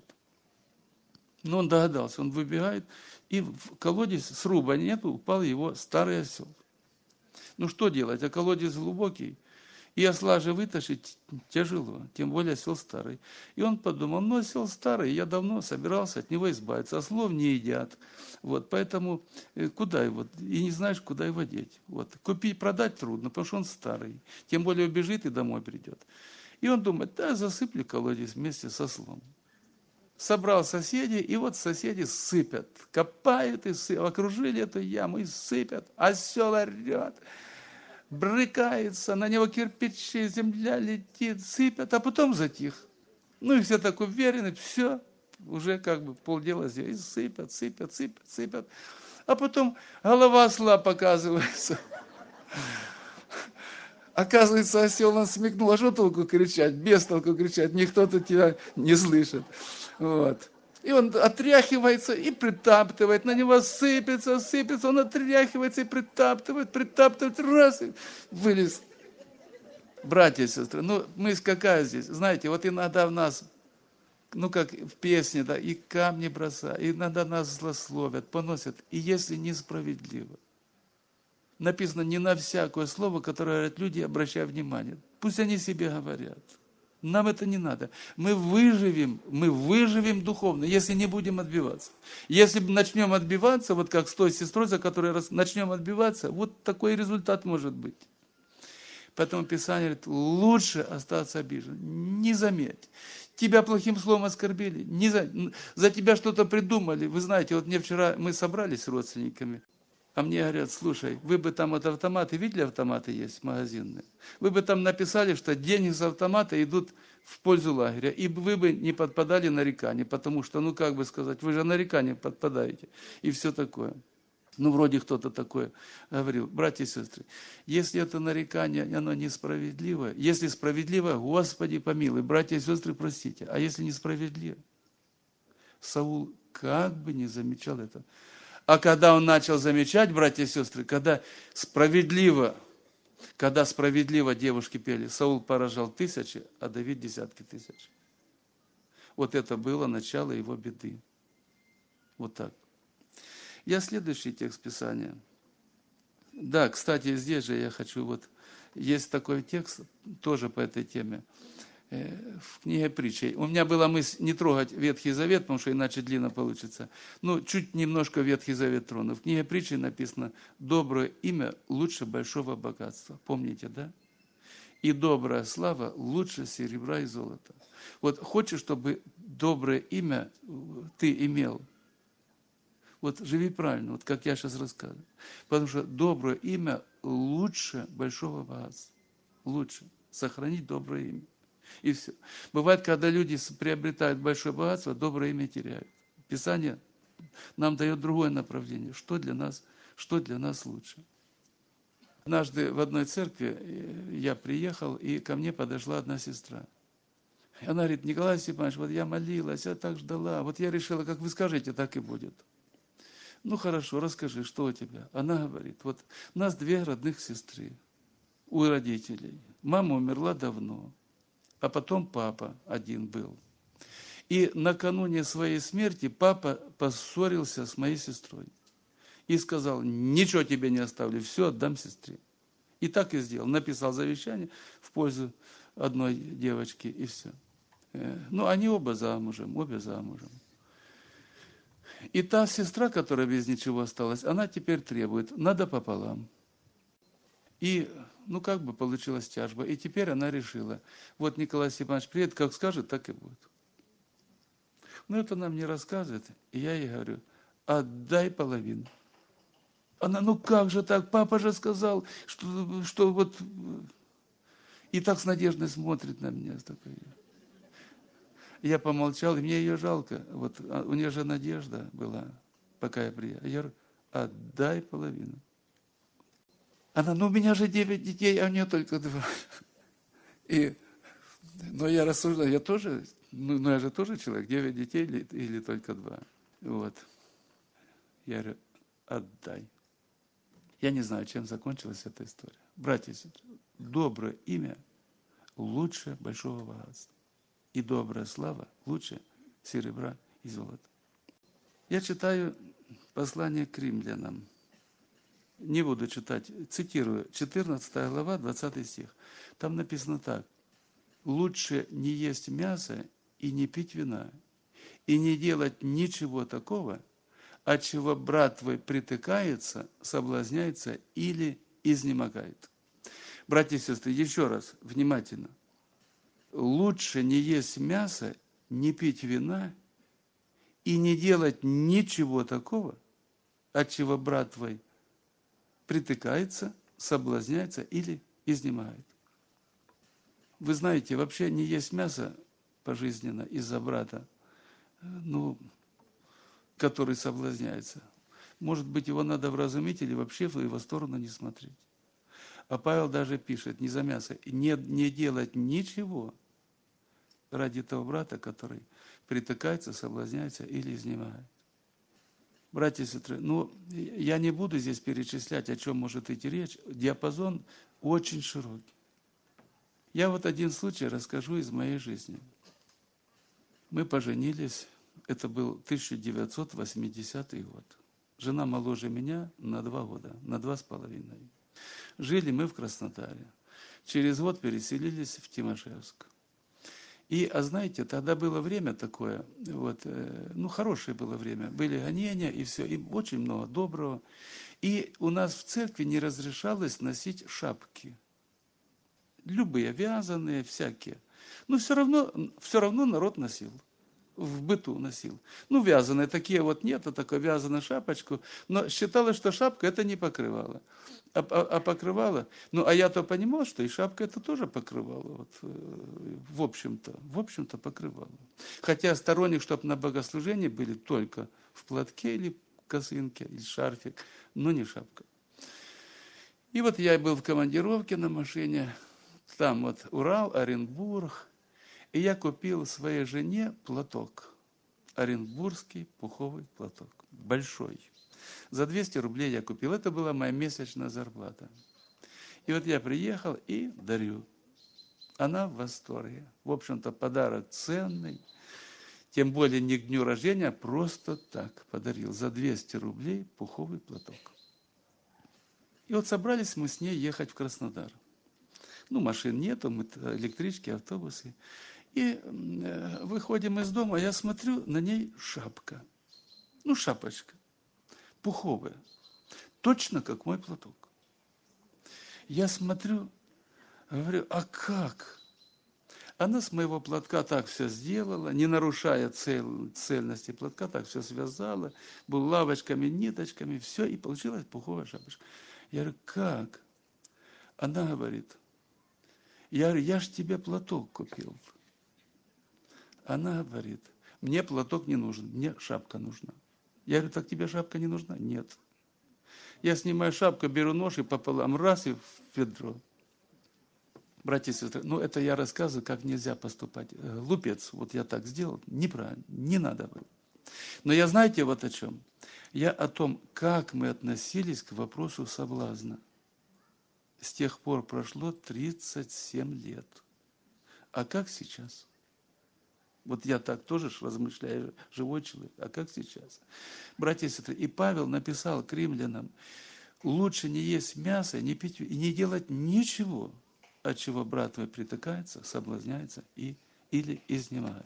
Но он догадался, он выбегает, и в колодец сруба нету, упал его старый осел. Ну что делать, а колодец глубокий, и осла же вытащить тяжело, тем более осел старый. И он подумал, ну осел старый, я давно собирался от него избавиться, ослов не едят, вот, поэтому куда его, и не знаешь, куда его деть. Вот. Купить, продать трудно, потому что он старый, тем более убежит и домой придет. И он думает, да, засыплю колодец вместе с ослом. Собрал соседей, и вот соседи сыпят, копают и сыпят, окружили эту яму и сыпят, осел орет, брыкается, на него кирпичи, земля летит, сыпят, а потом затих. Ну и все так уверены, все, уже как бы полдела сделали, и сыпят, сыпят, сыпят, сыпят. А потом голова осла показывается. А Оказывается, осел он смекнул, а что толку кричать? Без толку кричать, никто тут тебя не слышит. Вот. И он отряхивается и притаптывает, на него сыпется, сыпется, он отряхивается и притаптывает, притаптывает, раз, и вылез. Братья и сестры, ну мы какая здесь? Знаете, вот иногда в нас, ну как в песне, да, и камни бросают, иногда нас злословят, поносят, и если несправедливо. Написано, не на всякое слово, которое говорят люди, обращай внимание. Пусть они себе говорят. Нам это не надо. Мы выживем, мы выживем духовно, если не будем отбиваться. Если начнем отбиваться, вот как с той сестрой, за которой начнем отбиваться, вот такой результат может быть. Поэтому Писание говорит, лучше остаться обиженным. Не заметь. Тебя плохим словом оскорбили. Не за... за тебя что-то придумали. Вы знаете, вот мне вчера, мы собрались с родственниками, а мне говорят, слушай, вы бы там от автомата, видели, автоматы есть магазинные? Вы бы там написали, что деньги с автомата идут в пользу лагеря, и вы бы не подпадали нарекания, потому что, ну как бы сказать, вы же нарекания подпадаете, и все такое. Ну, вроде кто-то такое говорил. Братья и сестры, если это нарекание, оно несправедливое, если справедливо, Господи помилуй, братья и сестры, простите, а если несправедливо? Саул как бы не замечал это. А когда он начал замечать, братья и сестры, когда справедливо, когда справедливо девушки пели, Саул поражал тысячи, а Давид десятки тысяч. Вот это было начало его беды. Вот так. Я следующий текст Писания. Да, кстати, здесь же я хочу, вот, есть такой текст, тоже по этой теме, в книге притчей. У меня была мысль не трогать Ветхий Завет, потому что иначе длинно получится. Ну, чуть немножко Ветхий Завет трону. В книге притчей написано, доброе имя лучше большого богатства. Помните, да? И добрая слава лучше серебра и золота. Вот хочешь, чтобы доброе имя ты имел, вот живи правильно, вот как я сейчас рассказываю. Потому что доброе имя лучше большого богатства. Лучше сохранить доброе имя. И все. Бывает, когда люди приобретают большое богатство, доброе имя теряют. Писание нам дает другое направление. Что для нас, что для нас лучше? Однажды в одной церкви я приехал, и ко мне подошла одна сестра. Она говорит, Николай Степанович, вот я молилась, я так ждала. Вот я решила, как вы скажете, так и будет. Ну хорошо, расскажи, что у тебя? Она говорит, вот у нас две родных сестры у родителей. Мама умерла давно. А потом папа один был. И накануне своей смерти папа поссорился с моей сестрой. И сказал, ничего тебе не оставлю, все отдам сестре. И так и сделал. Написал завещание в пользу одной девочки, и все. Ну, они оба замужем, обе замужем. И та сестра, которая без ничего осталась, она теперь требует, надо пополам. И, ну, как бы получилась тяжба. И теперь она решила, вот Николай Степанович приедет, как скажет, так и будет. Но это нам не рассказывает. И я ей говорю, отдай половину. Она, ну как же так, папа же сказал, что, что вот... И так с надеждой смотрит на меня. Я помолчал, и мне ее жалко. Вот у нее же надежда была, пока я приехал. Я говорю, отдай половину. Она, ну у меня же девять детей, а у нее только два. И, но я рассуждаю, я тоже, ну, ну я же тоже человек, девять детей или, или только два. Вот. Я говорю, отдай. Я не знаю, чем закончилась эта история. Братья и сестры, доброе имя лучше большого богатства. И добрая слава лучше серебра и золота. Я читаю послание к римлянам. Не буду читать, цитирую, четырнадцатая глава, двадцатый стих. Там написано так. Лучше не есть мясо и не пить вина, и не делать ничего такого, от чего брат твой притыкается, соблазняется или изнемогает. Братья и сестры, еще раз, внимательно. Лучше не есть мясо, не пить вина и не делать ничего такого, от чего брат твой притыкается, соблазняется или изнемогает. Вы знаете, вообще не есть мясо пожизненно из-за брата, ну, который соблазняется. Может быть, его надо вразумить или вообще в его сторону не смотреть. А Павел даже пишет, не за мясо, не, не делать ничего ради того брата, который притыкается, соблазняется или изнемогает. Братья и сестры, ну, я не буду здесь перечислять, о чем может идти речь. Диапазон очень широкий. Я вот один случай расскажу из моей жизни. Мы поженились, это был тысяча девятьсот восьмидесятый год. Жена моложе меня на два года, на два с половиной. Жили мы в Краснодаре. Через год переселились в Тимошевск. И, а знаете, тогда было время такое, вот, э, ну, хорошее было время. Были гонения и все, и очень много доброго. И у нас в церкви не разрешалось носить шапки. Любые, вязаные, всякие. Но все равно, все равно народ носил. В быту носил. Ну, вязаные, такие вот нет, а такая вязаная шапочку. Но считалось, что шапка это не покрывало. А, а, а покрывало, ну, а я-то понимал, что и шапка это тоже покрывало. Вот, в общем-то, в общем-то покрывало. Хотя сторонник, чтобы на богослужении были только в платке или косынке, или шарфик, но не шапка. И вот я был в командировке на машине, там вот Урал, Оренбург, и я купил своей жене платок, оренбургский пуховый платок, большой. За двести рублей я купил, это была моя месячная зарплата. И вот я приехал и дарю. Она в восторге. В общем-то, подарок ценный, тем более не к дню рождения, а просто так подарил. За двести рублей пуховый платок. И вот собрались мы с ней ехать в Краснодар. Ну, машин нету, мы электрички, автобусы. И э, выходим из дома, я смотрю, на ней шапка. Ну, шапочка. Пуховая. Точно как мой платок. Я смотрю, говорю, а как? Она с моего платка так все сделала, не нарушая цель, цельности платка, так все связала, булавочками, ниточками, все, и получилась пуховая шапочка. Я говорю, как? Она говорит, я говорю, я ж тебе платок купил. Она говорит, мне платок не нужен, мне шапка нужна. Я говорю, так тебе шапка не нужна? Нет. Я снимаю шапку, беру нож и пополам, раз, и в ведро. Братья и сестры, ну это я рассказываю, как нельзя поступать. Глупец, вот я так сделал, неправильно, не надо было. Но я знаете вот о чем? Я о том, как мы относились к вопросу соблазна. С тех пор прошло тридцать семь лет. А как сейчас? Вот я так тоже размышляю, живой человек. А как сейчас? Братья и сестры, и Павел написал к римлянам, лучше не есть мясо, не пить и не делать ничего, от чего брат твой притыкается, соблазняется и, или изнемогает.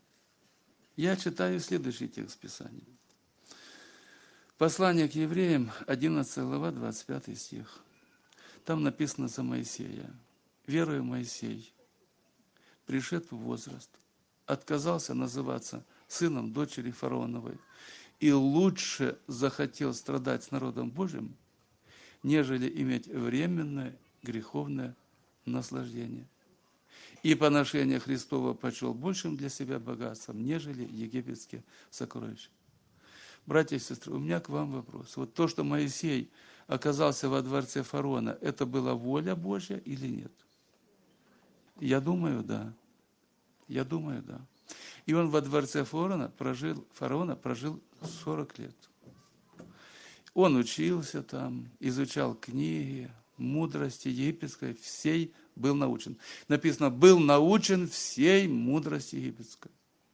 Я читаю следующий текст Писания. Послание к евреям, одиннадцатая глава, двадцать пятый стих. Там написано за Моисея. Веруя Моисей, пришед в возраст, отказался называться сыном дочери фараоновой и лучше захотел страдать с народом Божьим, нежели иметь временное греховное наслаждение. И поношение Христова почел большим для себя богатством, нежели египетские сокровища. Братья и сестры, у меня к вам вопрос. Вот то, что Моисей оказался во дворце фараона, это была воля Божья или нет? Я думаю, да. Я думаю, да. И он во дворце фараона прожил, фараона прожил сорок лет. Он учился там, изучал книги, мудрости египетской, всей был научен. Написано, был научен всей мудрости египетской.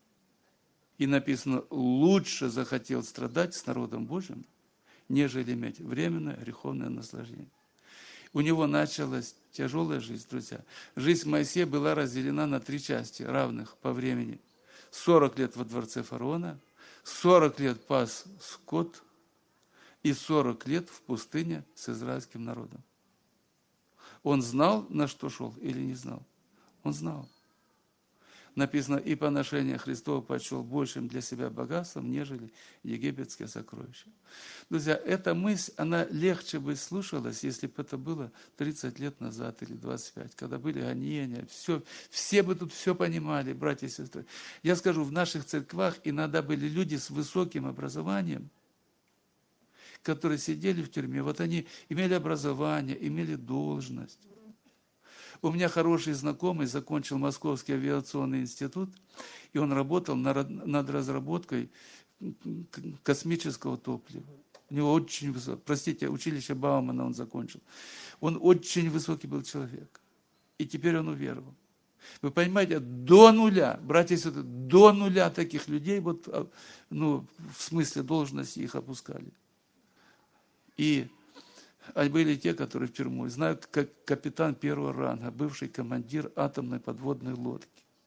И написано, лучше захотел страдать с народом Божьим, нежели иметь временное греховное наслаждение. У него началась тяжелая жизнь, друзья. Жизнь Моисея была разделена на три части, равных по времени. сорок лет во дворце фараона, сорок лет пас скот и сорок лет в пустыне с израильским народом. Он знал, на что шел, или не знал? Он знал. Написано, и поношение Христова почел большим для себя богатством, нежели египетские сокровища. Друзья, эта мысль, она легче бы слушалась, если бы это было тридцать лет назад или двадцать пять, когда были гонения, все, все бы тут все понимали, братья и сестры. Я скажу, в наших церквах иногда были люди с высоким образованием, которые сидели в тюрьме, вот они имели образование, имели должность. У меня хороший знакомый закончил Московский авиационный институт, и он работал над разработкой космического топлива. У него очень высокий, простите, училище Баумана он закончил. Он очень высокий был человек. И теперь он уверовал. Вы понимаете, до нуля, братья и сестры, до нуля таких людей, вот, ну, в смысле должности их опускали. И были те, которые в тюрьму. Знаю, как капитан первого ранга, бывший командир атомной подводной лодки.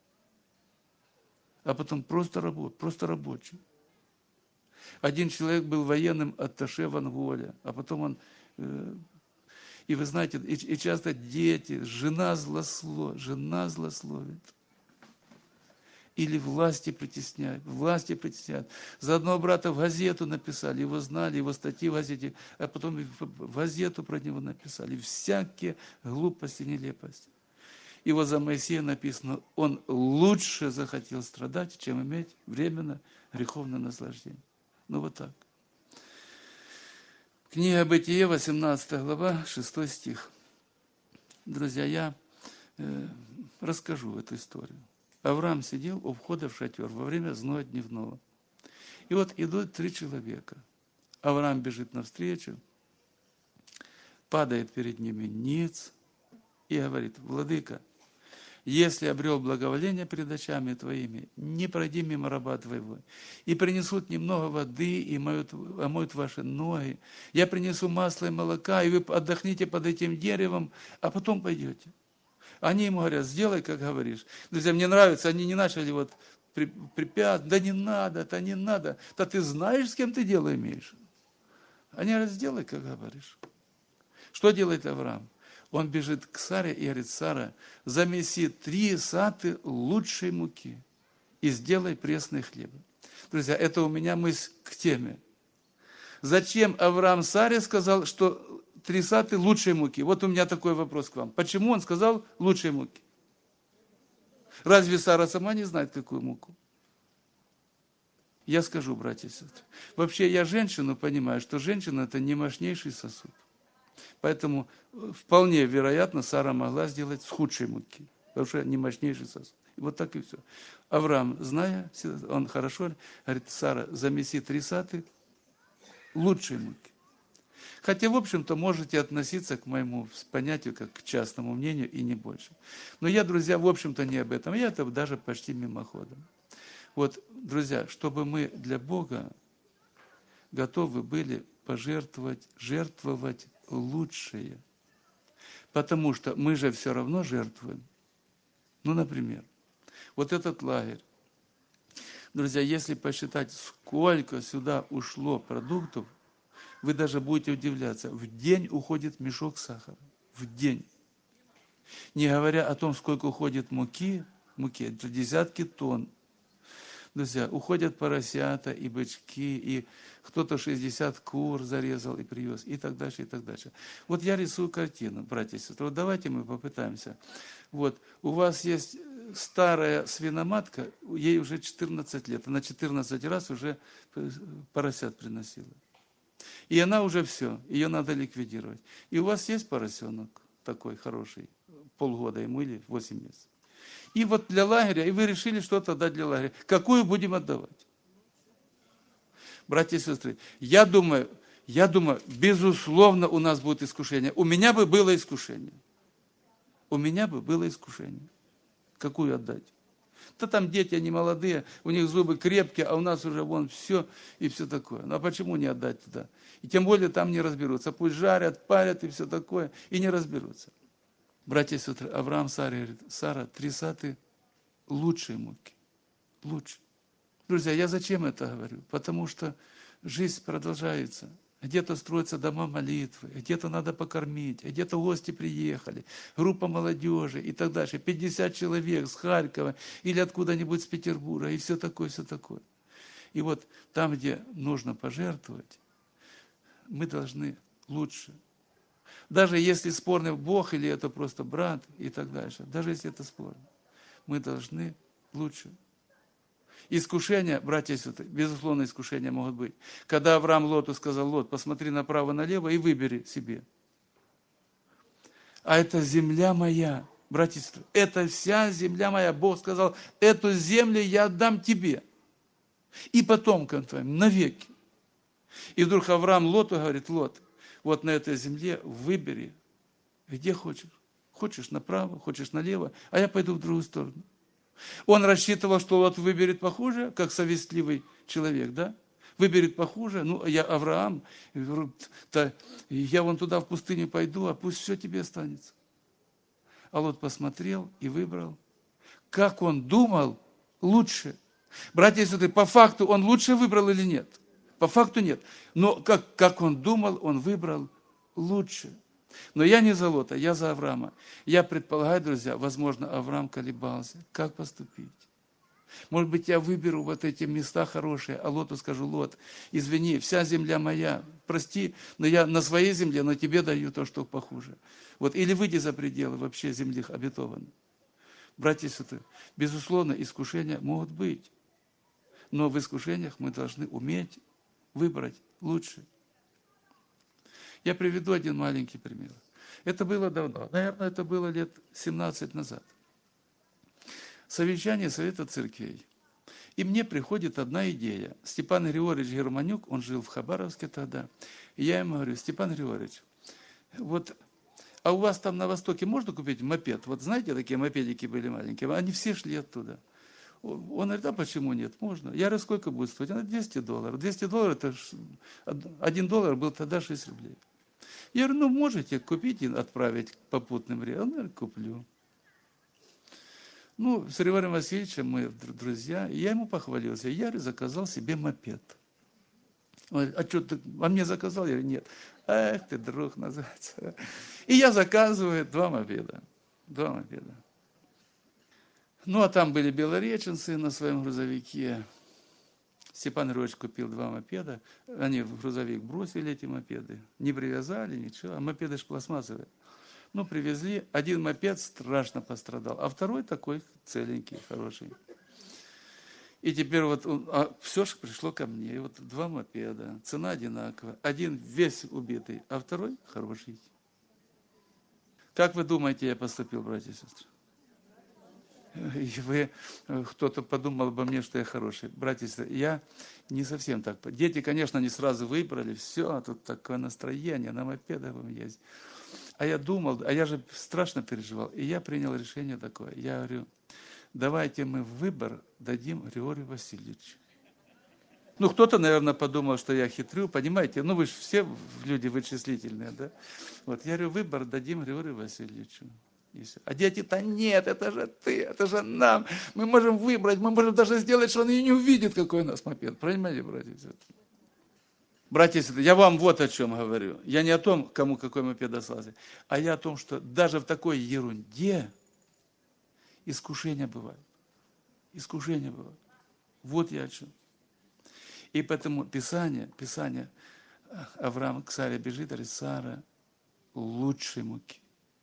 А потом просто работал, просто рабочий. Один человек был военным атташе в Анголе, а потом он... Э, и вы знаете, и, и часто дети, жена злословит, жена злословит. Или власти притесняют, власти притесняют. За одного брата в газету написали, его знали, его статьи в газете, а потом в газету про него написали. Всякие глупости, нелепости. И вот за Моисея написано, он лучше захотел страдать, чем иметь временно греховное наслаждение. Ну вот так. Книга Бытие, восемнадцатая глава, шестой стих. Друзья, я э, расскажу эту историю. Авраам сидел у входа в шатер во время зноя дневного. И вот идут три человека. Авраам бежит навстречу, падает перед ними ниц и говорит: «Владыка, если обрел благоволение пред очами твоими, не пройди мимо раба твоего. И принесут немного воды, и моют, омоют ваши ноги. Я принесу масло и молока, и вы отдохните под этим деревом, а потом пойдете». Они ему говорят: «Сделай, как говоришь». Друзья, мне нравится, они не начали вот препятствовать: «Да не надо, это не надо». Да ты знаешь, с кем ты дело имеешь. Они говорят: «Сделай, как говоришь». Что делает Авраам? Он бежит к Саре и говорит: «Сара, замеси три саты лучшей муки и сделай пресный хлеб». Друзья, это у меня мысль к теме. Зачем Авраам Саре сказал, что три саты лучшей муки? Вот у меня такой вопрос к вам. Почему он сказал лучшей муки? Разве Сара сама не знает, какую муку? Я скажу, братья и сестры. Вообще я женщину понимаю, что женщина – это не мощнейший сосуд. Поэтому вполне вероятно, Сара могла сделать с худшей муки, потому что не мощнейший сосуд. И вот так и все. Авраам, зная, он хорошо говорит: «Сара, замеси три саты лучшей муки». Хотя, в общем-то, можете относиться к моему понятию как к частному мнению и не больше. Но я, друзья, в общем-то, не об этом. Я это даже почти мимоходом. Вот, друзья, чтобы мы для Бога готовы были пожертвовать, жертвовать лучшее. Потому что мы же все равно жертвуем. Ну, например, вот этот лагерь. Друзья, если посчитать, сколько сюда ушло продуктов, вы даже будете удивляться. В день уходит мешок сахара. В день. Не говоря о том, сколько уходит муки, муки, это десятки тонн. Друзья, уходят поросята и бычки, и кто-то шестьдесят кур зарезал и привез, и так дальше, и так дальше. Вот я рисую картину, братья и сестры. Вот давайте мы попытаемся. Вот, у вас есть старая свиноматка, ей уже четырнадцать лет, она четырнадцать раз уже поросят приносила. И она уже все, ее надо ликвидировать. И у вас есть поросенок такой хороший, полгода ему или восемь месяцев. И вот для лагеря, и вы решили что-то дать для лагеря. Какую будем отдавать? Братья и сестры, я думаю, я думаю, безусловно, у нас будет искушение. У меня бы было искушение. У меня бы было искушение. Какую отдать? Да там дети, они молодые, у них зубы крепкие, а у нас уже вон все и все такое. Ну а почему не отдать туда? И тем более там не разберутся. Пусть жарят, парят и все такое, и не разберутся. Братья и сестры, Авраам Саре говорит: «Сара, три саты лучшей муки». Лучше. Друзья, я зачем это говорю? Потому что жизнь продолжается. Где-то строятся дома молитвы, где-то надо покормить, где-то гости приехали, группа молодежи и так дальше. пятьдесят человек с Харькова или откуда-нибудь с Петербурга и все такое, все такое. И вот там, где нужно пожертвовать, мы должны лучше. Даже если спорный Бог или это просто брат и так дальше, даже если это спорно, мы должны лучше. Искушения, братья и сестры, безусловно, искушения могут быть. Когда Авраам Лоту сказал: Лот, посмотри направо-налево и выбери себе. А это земля моя, братья и сестры, это вся земля моя. Бог сказал: эту землю я отдам тебе и потомкам твоим навеки. И вдруг Авраам Лоту говорит: Лот, вот на этой земле выбери, где хочешь. Хочешь направо, хочешь налево, а я пойду в другую сторону. Он рассчитывал, что Лот выберет похуже, как совестливый человек, да? Выберет похуже, ну, я Авраам, я вон туда в пустыню пойду, а пусть все тебе останется. А Лот посмотрел и выбрал. Как он думал, лучше. Братья и сестры, по факту он лучше выбрал или нет? По факту нет. Но как, как он думал, он выбрал лучше. Но я не за Лота, я за Авраама. Я предполагаю, друзья, возможно, Авраам колебался. Как поступить? Может быть, я выберу вот эти места хорошие, а Лоту скажу: Лот, извини, вся земля моя, прости, но я на своей земле, но тебе даю то, что похуже. Вот, или выйди за пределы вообще земли обетованной. Братья и сестры, безусловно, искушения могут быть. Но в искушениях мы должны уметь выбрать лучше. Я приведу один маленький пример. Это было давно, наверное, это было лет семнадцать назад. Совещание Совета Церквей. И мне приходит одна идея. Степан Григорьевич Германюк, он жил в Хабаровске тогда. И я ему говорю: Степан Григорьевич, вот, а у вас там на Востоке можно купить мопед? Вот знаете, такие мопедики были маленькие, они все шли оттуда. Он говорит: а почему нет? Можно. Я говорю: сколько будет стоить? Она: двести долларов. двести долларов, это один доллар был тогда шесть рублей. Я говорю: ну, можете купить и отправить попутным рейсом? Он говорит: куплю. Ну, с Григорием Васильевичем мы друзья, и я ему похвалился. Я говорю, заказал себе мопед. Он говорит: а что ты, а мне заказал? Я говорю: нет. Эх ты, друг, называется. И я заказываю два мопеда. Два мопеда. Ну, а там были белореченцы на своем грузовике. Степан Григорьевич купил два мопеда. Они в грузовик бросили эти мопеды. Не привязали, ничего. А мопеды же пластмассовые. Ну, привезли. Один мопед страшно пострадал, а второй такой целенький, хороший. И теперь вот а все же пришло ко мне. И вот два мопеда. Цена одинаковая. Один весь убитый, а второй хороший. Как вы думаете, я поступил, братья и сестры? И вы, кто-то подумал обо мне, что я хороший. Братья и сестры, я не совсем так. Дети, конечно, не сразу выбрали. Все, тут такое настроение, на мопедах вам есть. А я думал, а я же страшно переживал. И я принял решение такое. Я говорю: давайте мы выбор дадим Григорию Васильевичу. Ну, кто-то, наверное, подумал, что я хитрю, понимаете? Ну, вы же все люди вычислительные, да? Вот, я говорю: выбор дадим Григорию Васильевичу. А дети-то: нет, это же ты, это же нам. Мы можем выбрать, мы можем даже сделать, что он и не увидит, какой у нас мопед. Понимаете, братья и сестры? Братья и сестры, я вам вот о чем говорю. Я не о том, кому какой мопед достался, а я о том, что даже в такой ерунде искушения бывают. Искушения бывают. Вот я о чем. И поэтому Писание, Писание, Авраам к Саре бежит, говорит: Сара, лучшей муки.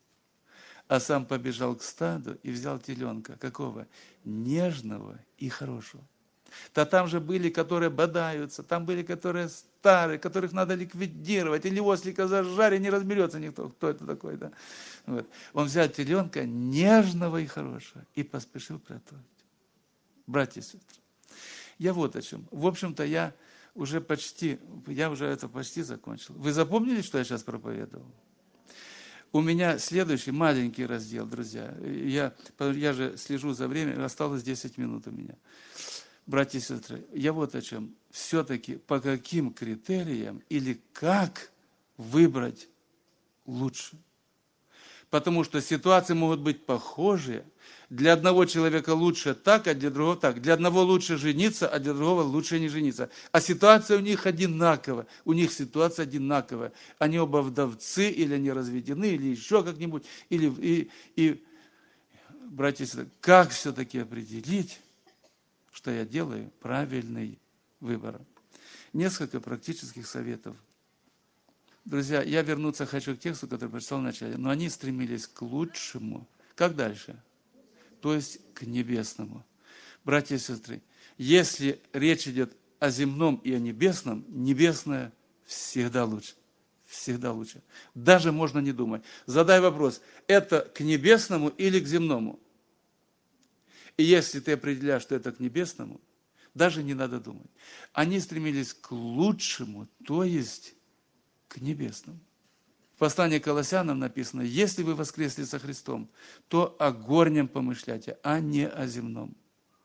А сам побежал к стаду и взял теленка. Какого? Нежного и хорошего. Да там же были, которые бодаются, там были, которые старые, которых надо ликвидировать. Или ослика зажарить, не разберется никто, кто это такой. Да? Вот. Он взял теленка нежного и хорошего и поспешил приготовить. Братья и сестры, я вот о чем. В общем-то, я уже почти, я уже это почти закончил. Вы запомнили, что я сейчас проповедовал? У меня следующий маленький раздел, друзья. Я, я же слежу за временем, осталось десять минут у меня. Братья и сестры, я вот о чем. Все-таки по каким критериям или как выбрать лучше? Потому что ситуации могут быть похожие. Для одного человека лучше так, а для другого так. Для одного лучше жениться, а для другого лучше не жениться. А ситуация у них одинаковая. У них ситуация одинаковая. Они оба вдовцы, или они разведены, или еще как-нибудь. Или, и, и, братья и сестры, как все-таки определить, что я делаю правильный выбор? Несколько практических советов. Друзья, я вернуться хочу к тексту, который прочитал в начале. Но они стремились к лучшему. Как дальше? То есть к небесному. Братья и сестры, Если речь идет о земном и о небесном, небесное всегда лучше. Всегда лучше. Даже можно не думать. Задай вопрос, это к небесному или к земному? И если ты определяешь, что это к небесному, даже не надо думать. Они стремились к лучшему, то есть к небесному. В послании к Колоссянам написано, если вы воскресли со Христом, то о горнем помышляйте, а не о земном.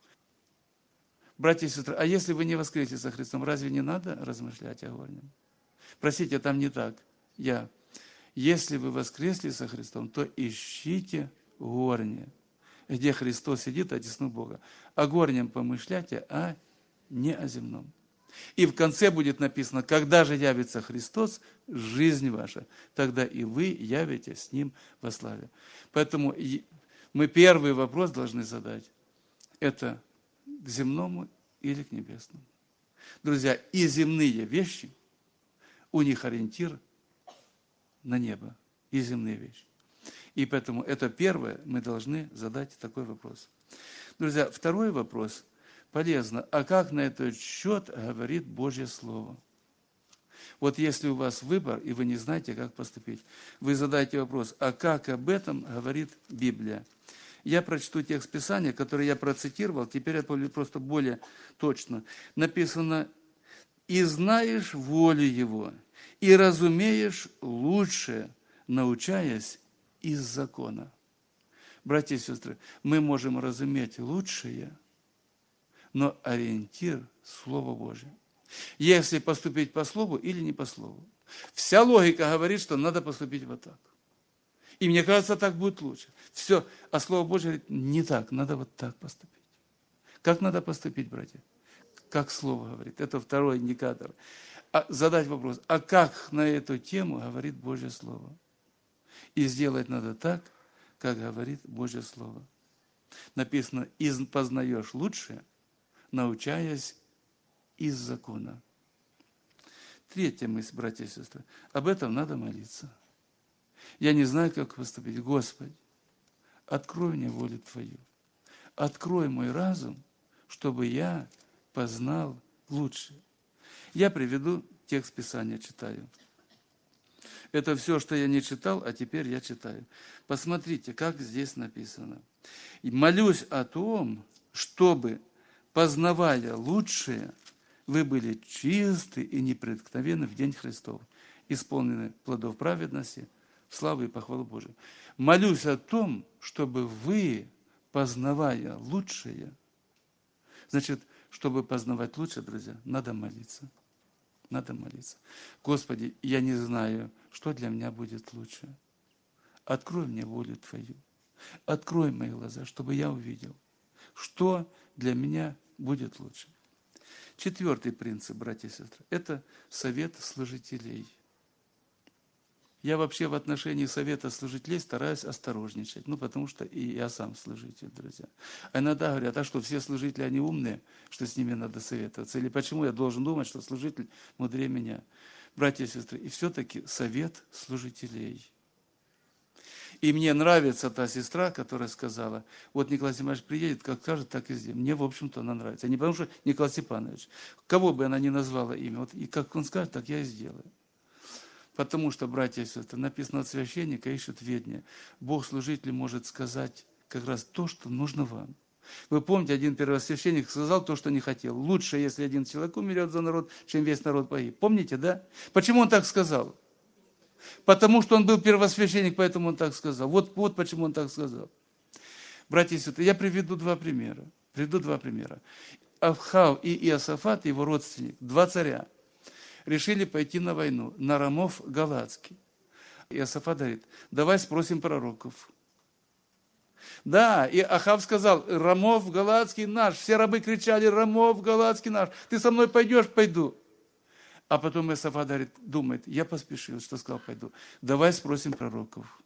Братья и сестры, а если вы не воскресли со Христом, разве не надо размышлять о горнем? Простите, там не так. Я. Если вы воскресли со Христом, то ищите горнее, где Христос сидит одесную Бога. О горнем помышляйте, а не о земном. И в конце будет написано, когда же явится Христос, жизнь ваша, тогда и вы явитесь с Ним во славе. Поэтому мы первый вопрос должны задать, это к земному или к небесному. Друзья, и земные вещи, у них ориентир на небо, и земные вещи. И поэтому это первое, мы должны задать такой вопрос. Друзья, второй вопрос полезно. А как на этот счет говорит Божье Слово? Вот если у вас выбор, и вы не знаете, как поступить, вы задаете вопрос, а как об этом говорит Библия? Я прочту текст Писания, который я процитировал, теперь я просто более точно. Написано, «И знаешь волю Его, и разумеешь лучше, научаясь из закона». Братья и сестры, мы можем разуметь лучшее, но ориентир – Слово Божие. Если поступить по Слову или не по Слову. Вся логика говорит, что надо поступить вот так. И мне кажется, так будет лучше. Все. А Слово Божие говорит, не так, надо вот так поступить. Как надо поступить, братья? Как Слово говорит. Это второй индикатор. А задать вопрос, а как на эту тему говорит Божье Слово? И сделать надо так, как говорит Божье Слово. Написано, из познаешь лучшее, научаясь из закона. Третья мысль, братья и сестры, об этом надо молиться. Я не знаю, как поступить. Господи, открой мне волю Твою. Открой мой разум, чтобы я познал лучше. Я приведу текст Писания, читаю. Это все, что я не читал, а теперь я читаю. Посмотрите, как здесь написано. «И молюсь о том, чтобы, познавая лучшее, вы были чисты и непреткновенны в день Христов, исполнены плодов праведности, в славу и похвалу Божию. Молюсь о том, чтобы вы, познавая лучшее». Значит, чтобы познавать лучше, друзья, надо молиться. Надо молиться. Господи, я не знаю, что для меня будет лучше. Открой мне волю Твою. Открой мои глаза, чтобы я увидел, что для меня будет лучше. Четвертый принцип, братья и сестры, это совет служителей. Я вообще в отношении совета служителей стараюсь осторожничать, ну, потому что и я сам служитель, друзья. А иногда говорят, а что, все служители, они умные, что с ними надо советоваться? Или почему я должен думать, что служитель мудрее меня? Братья и сестры, и все-таки совет служителей. И мне нравится та сестра, которая сказала, вот Николай Степанович приедет, как скажет, так и сделаем. Мне, в общем-то, она нравится. Не потому что Николай Степанович, кого бы она ни назвала имя, вот и как он скажет, так я и сделаю. Потому что, братья и сестры, написано, от священника ищут ведения. Бог служитель может сказать как раз то, что нужно вам. Вы помните, один первосвященник сказал то, что не хотел. Лучше, если один человек умрет за народ, чем весь народ погиб. Помните, да? Почему он так сказал? Потому что он был первосвященник, поэтому он так сказал. Вот, вот почему он так сказал. Братья и сестры, я приведу два примера. Приведу два примера. Ахав и Иосафат, его родственник, два царя, решили пойти на войну, на Рамов Галатский. Иосафат говорит, давай спросим пророков. Да, и Ахав сказал, Рамов Галатский наш. Все рабы кричали, Рамов Галатский наш. Ты со мной пойдешь? Пойду. А потом Иосафат говорит, думает, я поспешил, что сказал, пойду. Давай спросим пророков.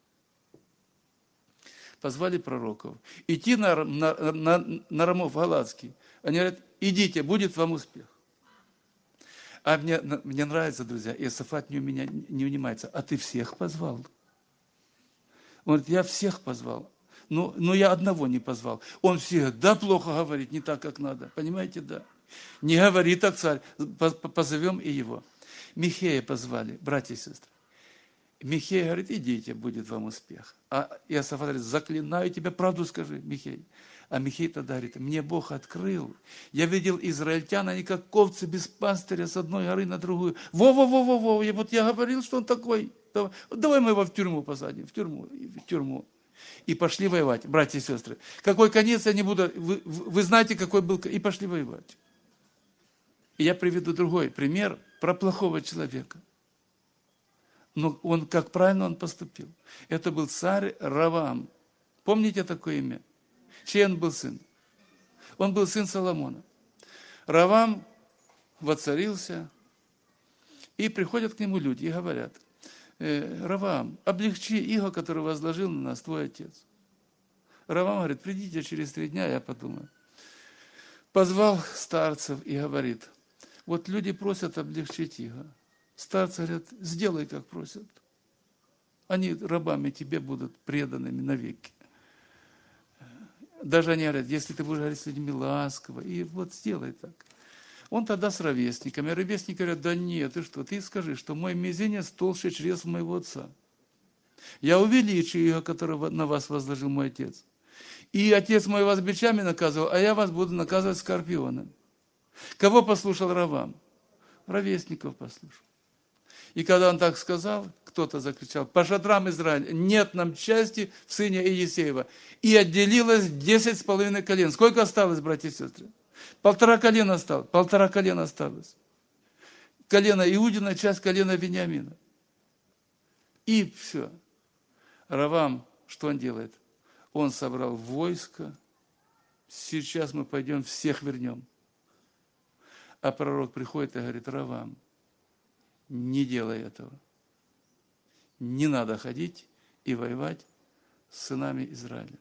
Позвали пророков. Идти на, на, на, на Рамов Галатский. Они говорят, идите, будет вам успех. А мне, мне нравится, друзья, Иосафат не у меня не унимается. А ты всех позвал? Он говорит, я всех позвал. Ну, ну, я одного не позвал. Он всегда плохо говорит, не так, как надо. Понимаете, да? Не говори так, царь. Позовем и его. Михея позвали, братья и сестры. Михей говорит, идите, будет вам успех. А Иосафат говорит, заклинаю тебя, правду скажи, Михей. А Михей тогда говорит, мне Бог открыл. Я видел израильтян, они как овцы без пастыря с одной горы на другую. Во-во-во-во-во, вот я говорил, что он такой. Давай, давай мы его в тюрьму посадим, в тюрьму, в тюрьму. И пошли воевать, братья и сестры. Какой конец, я не буду, вы, вы знаете, какой был, и пошли воевать. И я приведу другой пример про плохого человека. Но он, как правильно он поступил. Это был царь Раваам. Помните такое имя? Чей он был сын? Он был сын Соломона. Раваам воцарился, и приходят к нему люди и говорят, Раваам, облегчи иго, который возложил на нас твой отец. Раваам говорит, придите через три дня, я подумаю. Позвал старцев и говорит, вот люди просят облегчить иго. Старцы говорят, сделай, как просят. Они рабами тебе будут преданными навеки. Даже они говорят, если ты будешь говорить с людьми ласково, и вот сделай так. Он тогда с ровесниками. А ровесники говорят, да нет, ты что, ты скажи, что мой мизинец толще чрез моего отца. Я увеличу его, которого на вас возложил мой отец. И отец мой вас бичами наказывал, а я вас буду наказывать скорпионом. Кого послушал Раваам? Ровесников послушал. И когда он так сказал, кто-то закричал, по шатрам Израиля, нет нам части в сыне Иесеева. И отделилось десять с половиной колен. Сколько осталось, братья и сестры? Полтора колена осталось. Полтора колена осталось. Колено Иудина, часть колена Вениамина. И все. Раваам, что он делает? Он собрал войско. Сейчас мы пойдем, всех вернем. А пророк приходит и говорит, Раваам, не делай этого. Не надо ходить и воевать с сынами Израиля.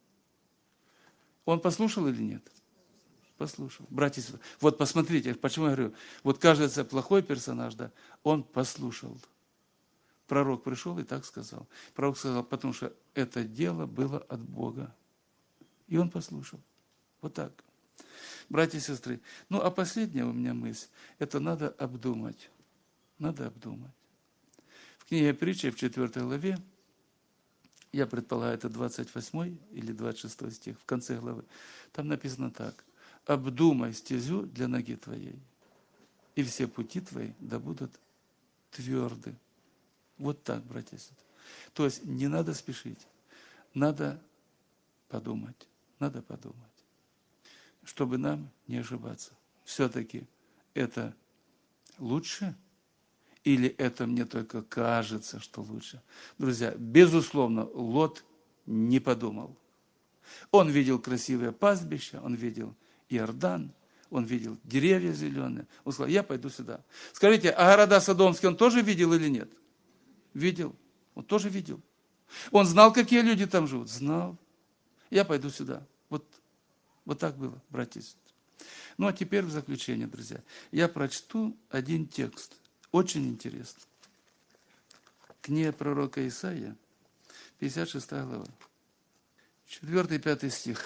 Он послушал или нет? Послушал. Братья и сестры, вот посмотрите, почему я говорю, вот кажется плохой персонаж, да, он послушал. Пророк пришел и так сказал. Пророк сказал, потому что это дело было от Бога. И он послушал. Вот так. Братья и сестры, ну а последняя у меня мысль, это надо обдумать. Надо обдумать. В книге Притчи в четвёртой главе, я предполагаю, это двадцать восьмой или двадцать шестой стих, в конце главы, там написано так. «Обдумай стезю для ноги твоей, и все пути твои да будут тверды». Вот так, братья и сестры. То есть не надо спешить, надо подумать, надо подумать, чтобы нам не ошибаться. Все-таки это лучше? Или это мне только кажется, что лучше? Друзья, безусловно, Лот не подумал. Он видел красивое пастбище, он видел Иордан, он видел деревья зеленые. Он сказал, я пойду сюда. Скажите, а города Содомские он тоже видел или нет? Видел. Он тоже видел. Он знал, какие люди там живут? Знал. Я пойду сюда. Вот, вот так было, братья и сестры. Ну, а теперь в заключение, друзья. Я прочту один текст. Очень интересно. Книга пророка Исаия, пятьдесят шестая глава, четвёртый и пятый стих.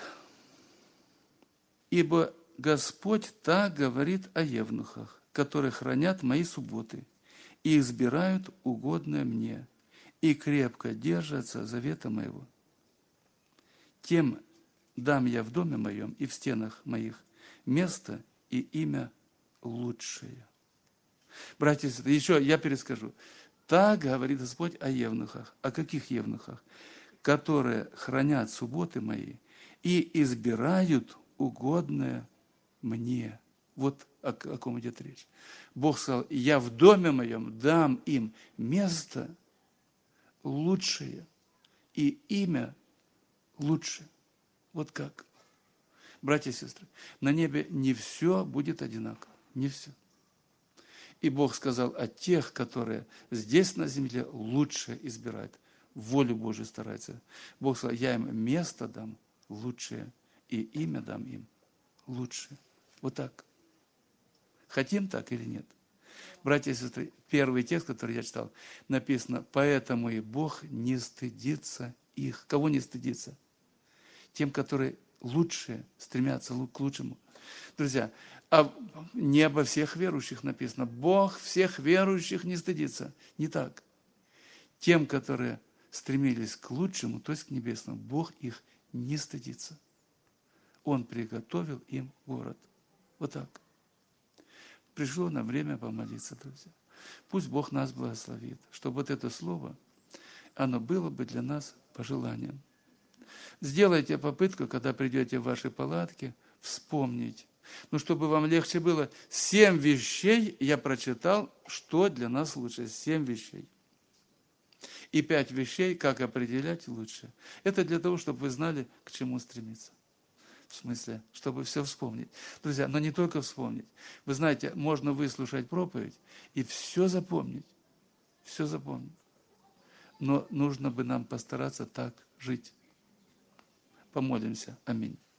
«Ибо Господь так говорит о евнухах, которые хранят мои субботы и избирают угодное мне, и крепко держатся завета моего. Тем дам я в доме моем и в стенах моих место и имя лучшее». Братья и сестры, еще я перескажу. Так говорит Господь о евнухах. О каких евнухах? Которые хранят субботы мои и избирают угодное мне. Вот о, о ком идет речь. Бог сказал, я в доме моем дам им место лучшее и имя лучшее. Вот как. Братья и сестры, на небе не все будет одинаково. Не все. И Бог сказал о тех, которые здесь на земле лучше избирают, волю Божию стараются. Бог сказал, я им место дам лучшее, и имя дам им лучшее. Вот так. Хотим так или нет? Братья и сестры, первый текст, который я читал, написано, поэтому и Бог не стыдится их. Кого не стыдится? тем, которые лучшие, стремятся к лучшему. Друзья, а не обо всех верующих написано. Бог всех верующих не стыдится. Не так. Тем, которые стремились к лучшему, то есть к небесному, Бог их не стыдится. Он приготовил им город. Вот так. Пришло нам время помолиться, друзья. Пусть Бог нас благословит, чтобы вот это слово, оно было бы для нас пожеланием. Сделайте попытку, когда придете в ваши палатки, вспомнить. Ну, чтобы вам легче было, семь вещей я прочитал, что для нас лучше. Семь вещей. И пять вещей, как определять лучше. Это для того, чтобы вы знали, к чему стремиться. В смысле, чтобы все вспомнить. Друзья, но не только вспомнить. Вы знаете, можно выслушать проповедь и все запомнить. Все запомнить. Но нужно бы нам постараться так жить. Помолимся. Аминь.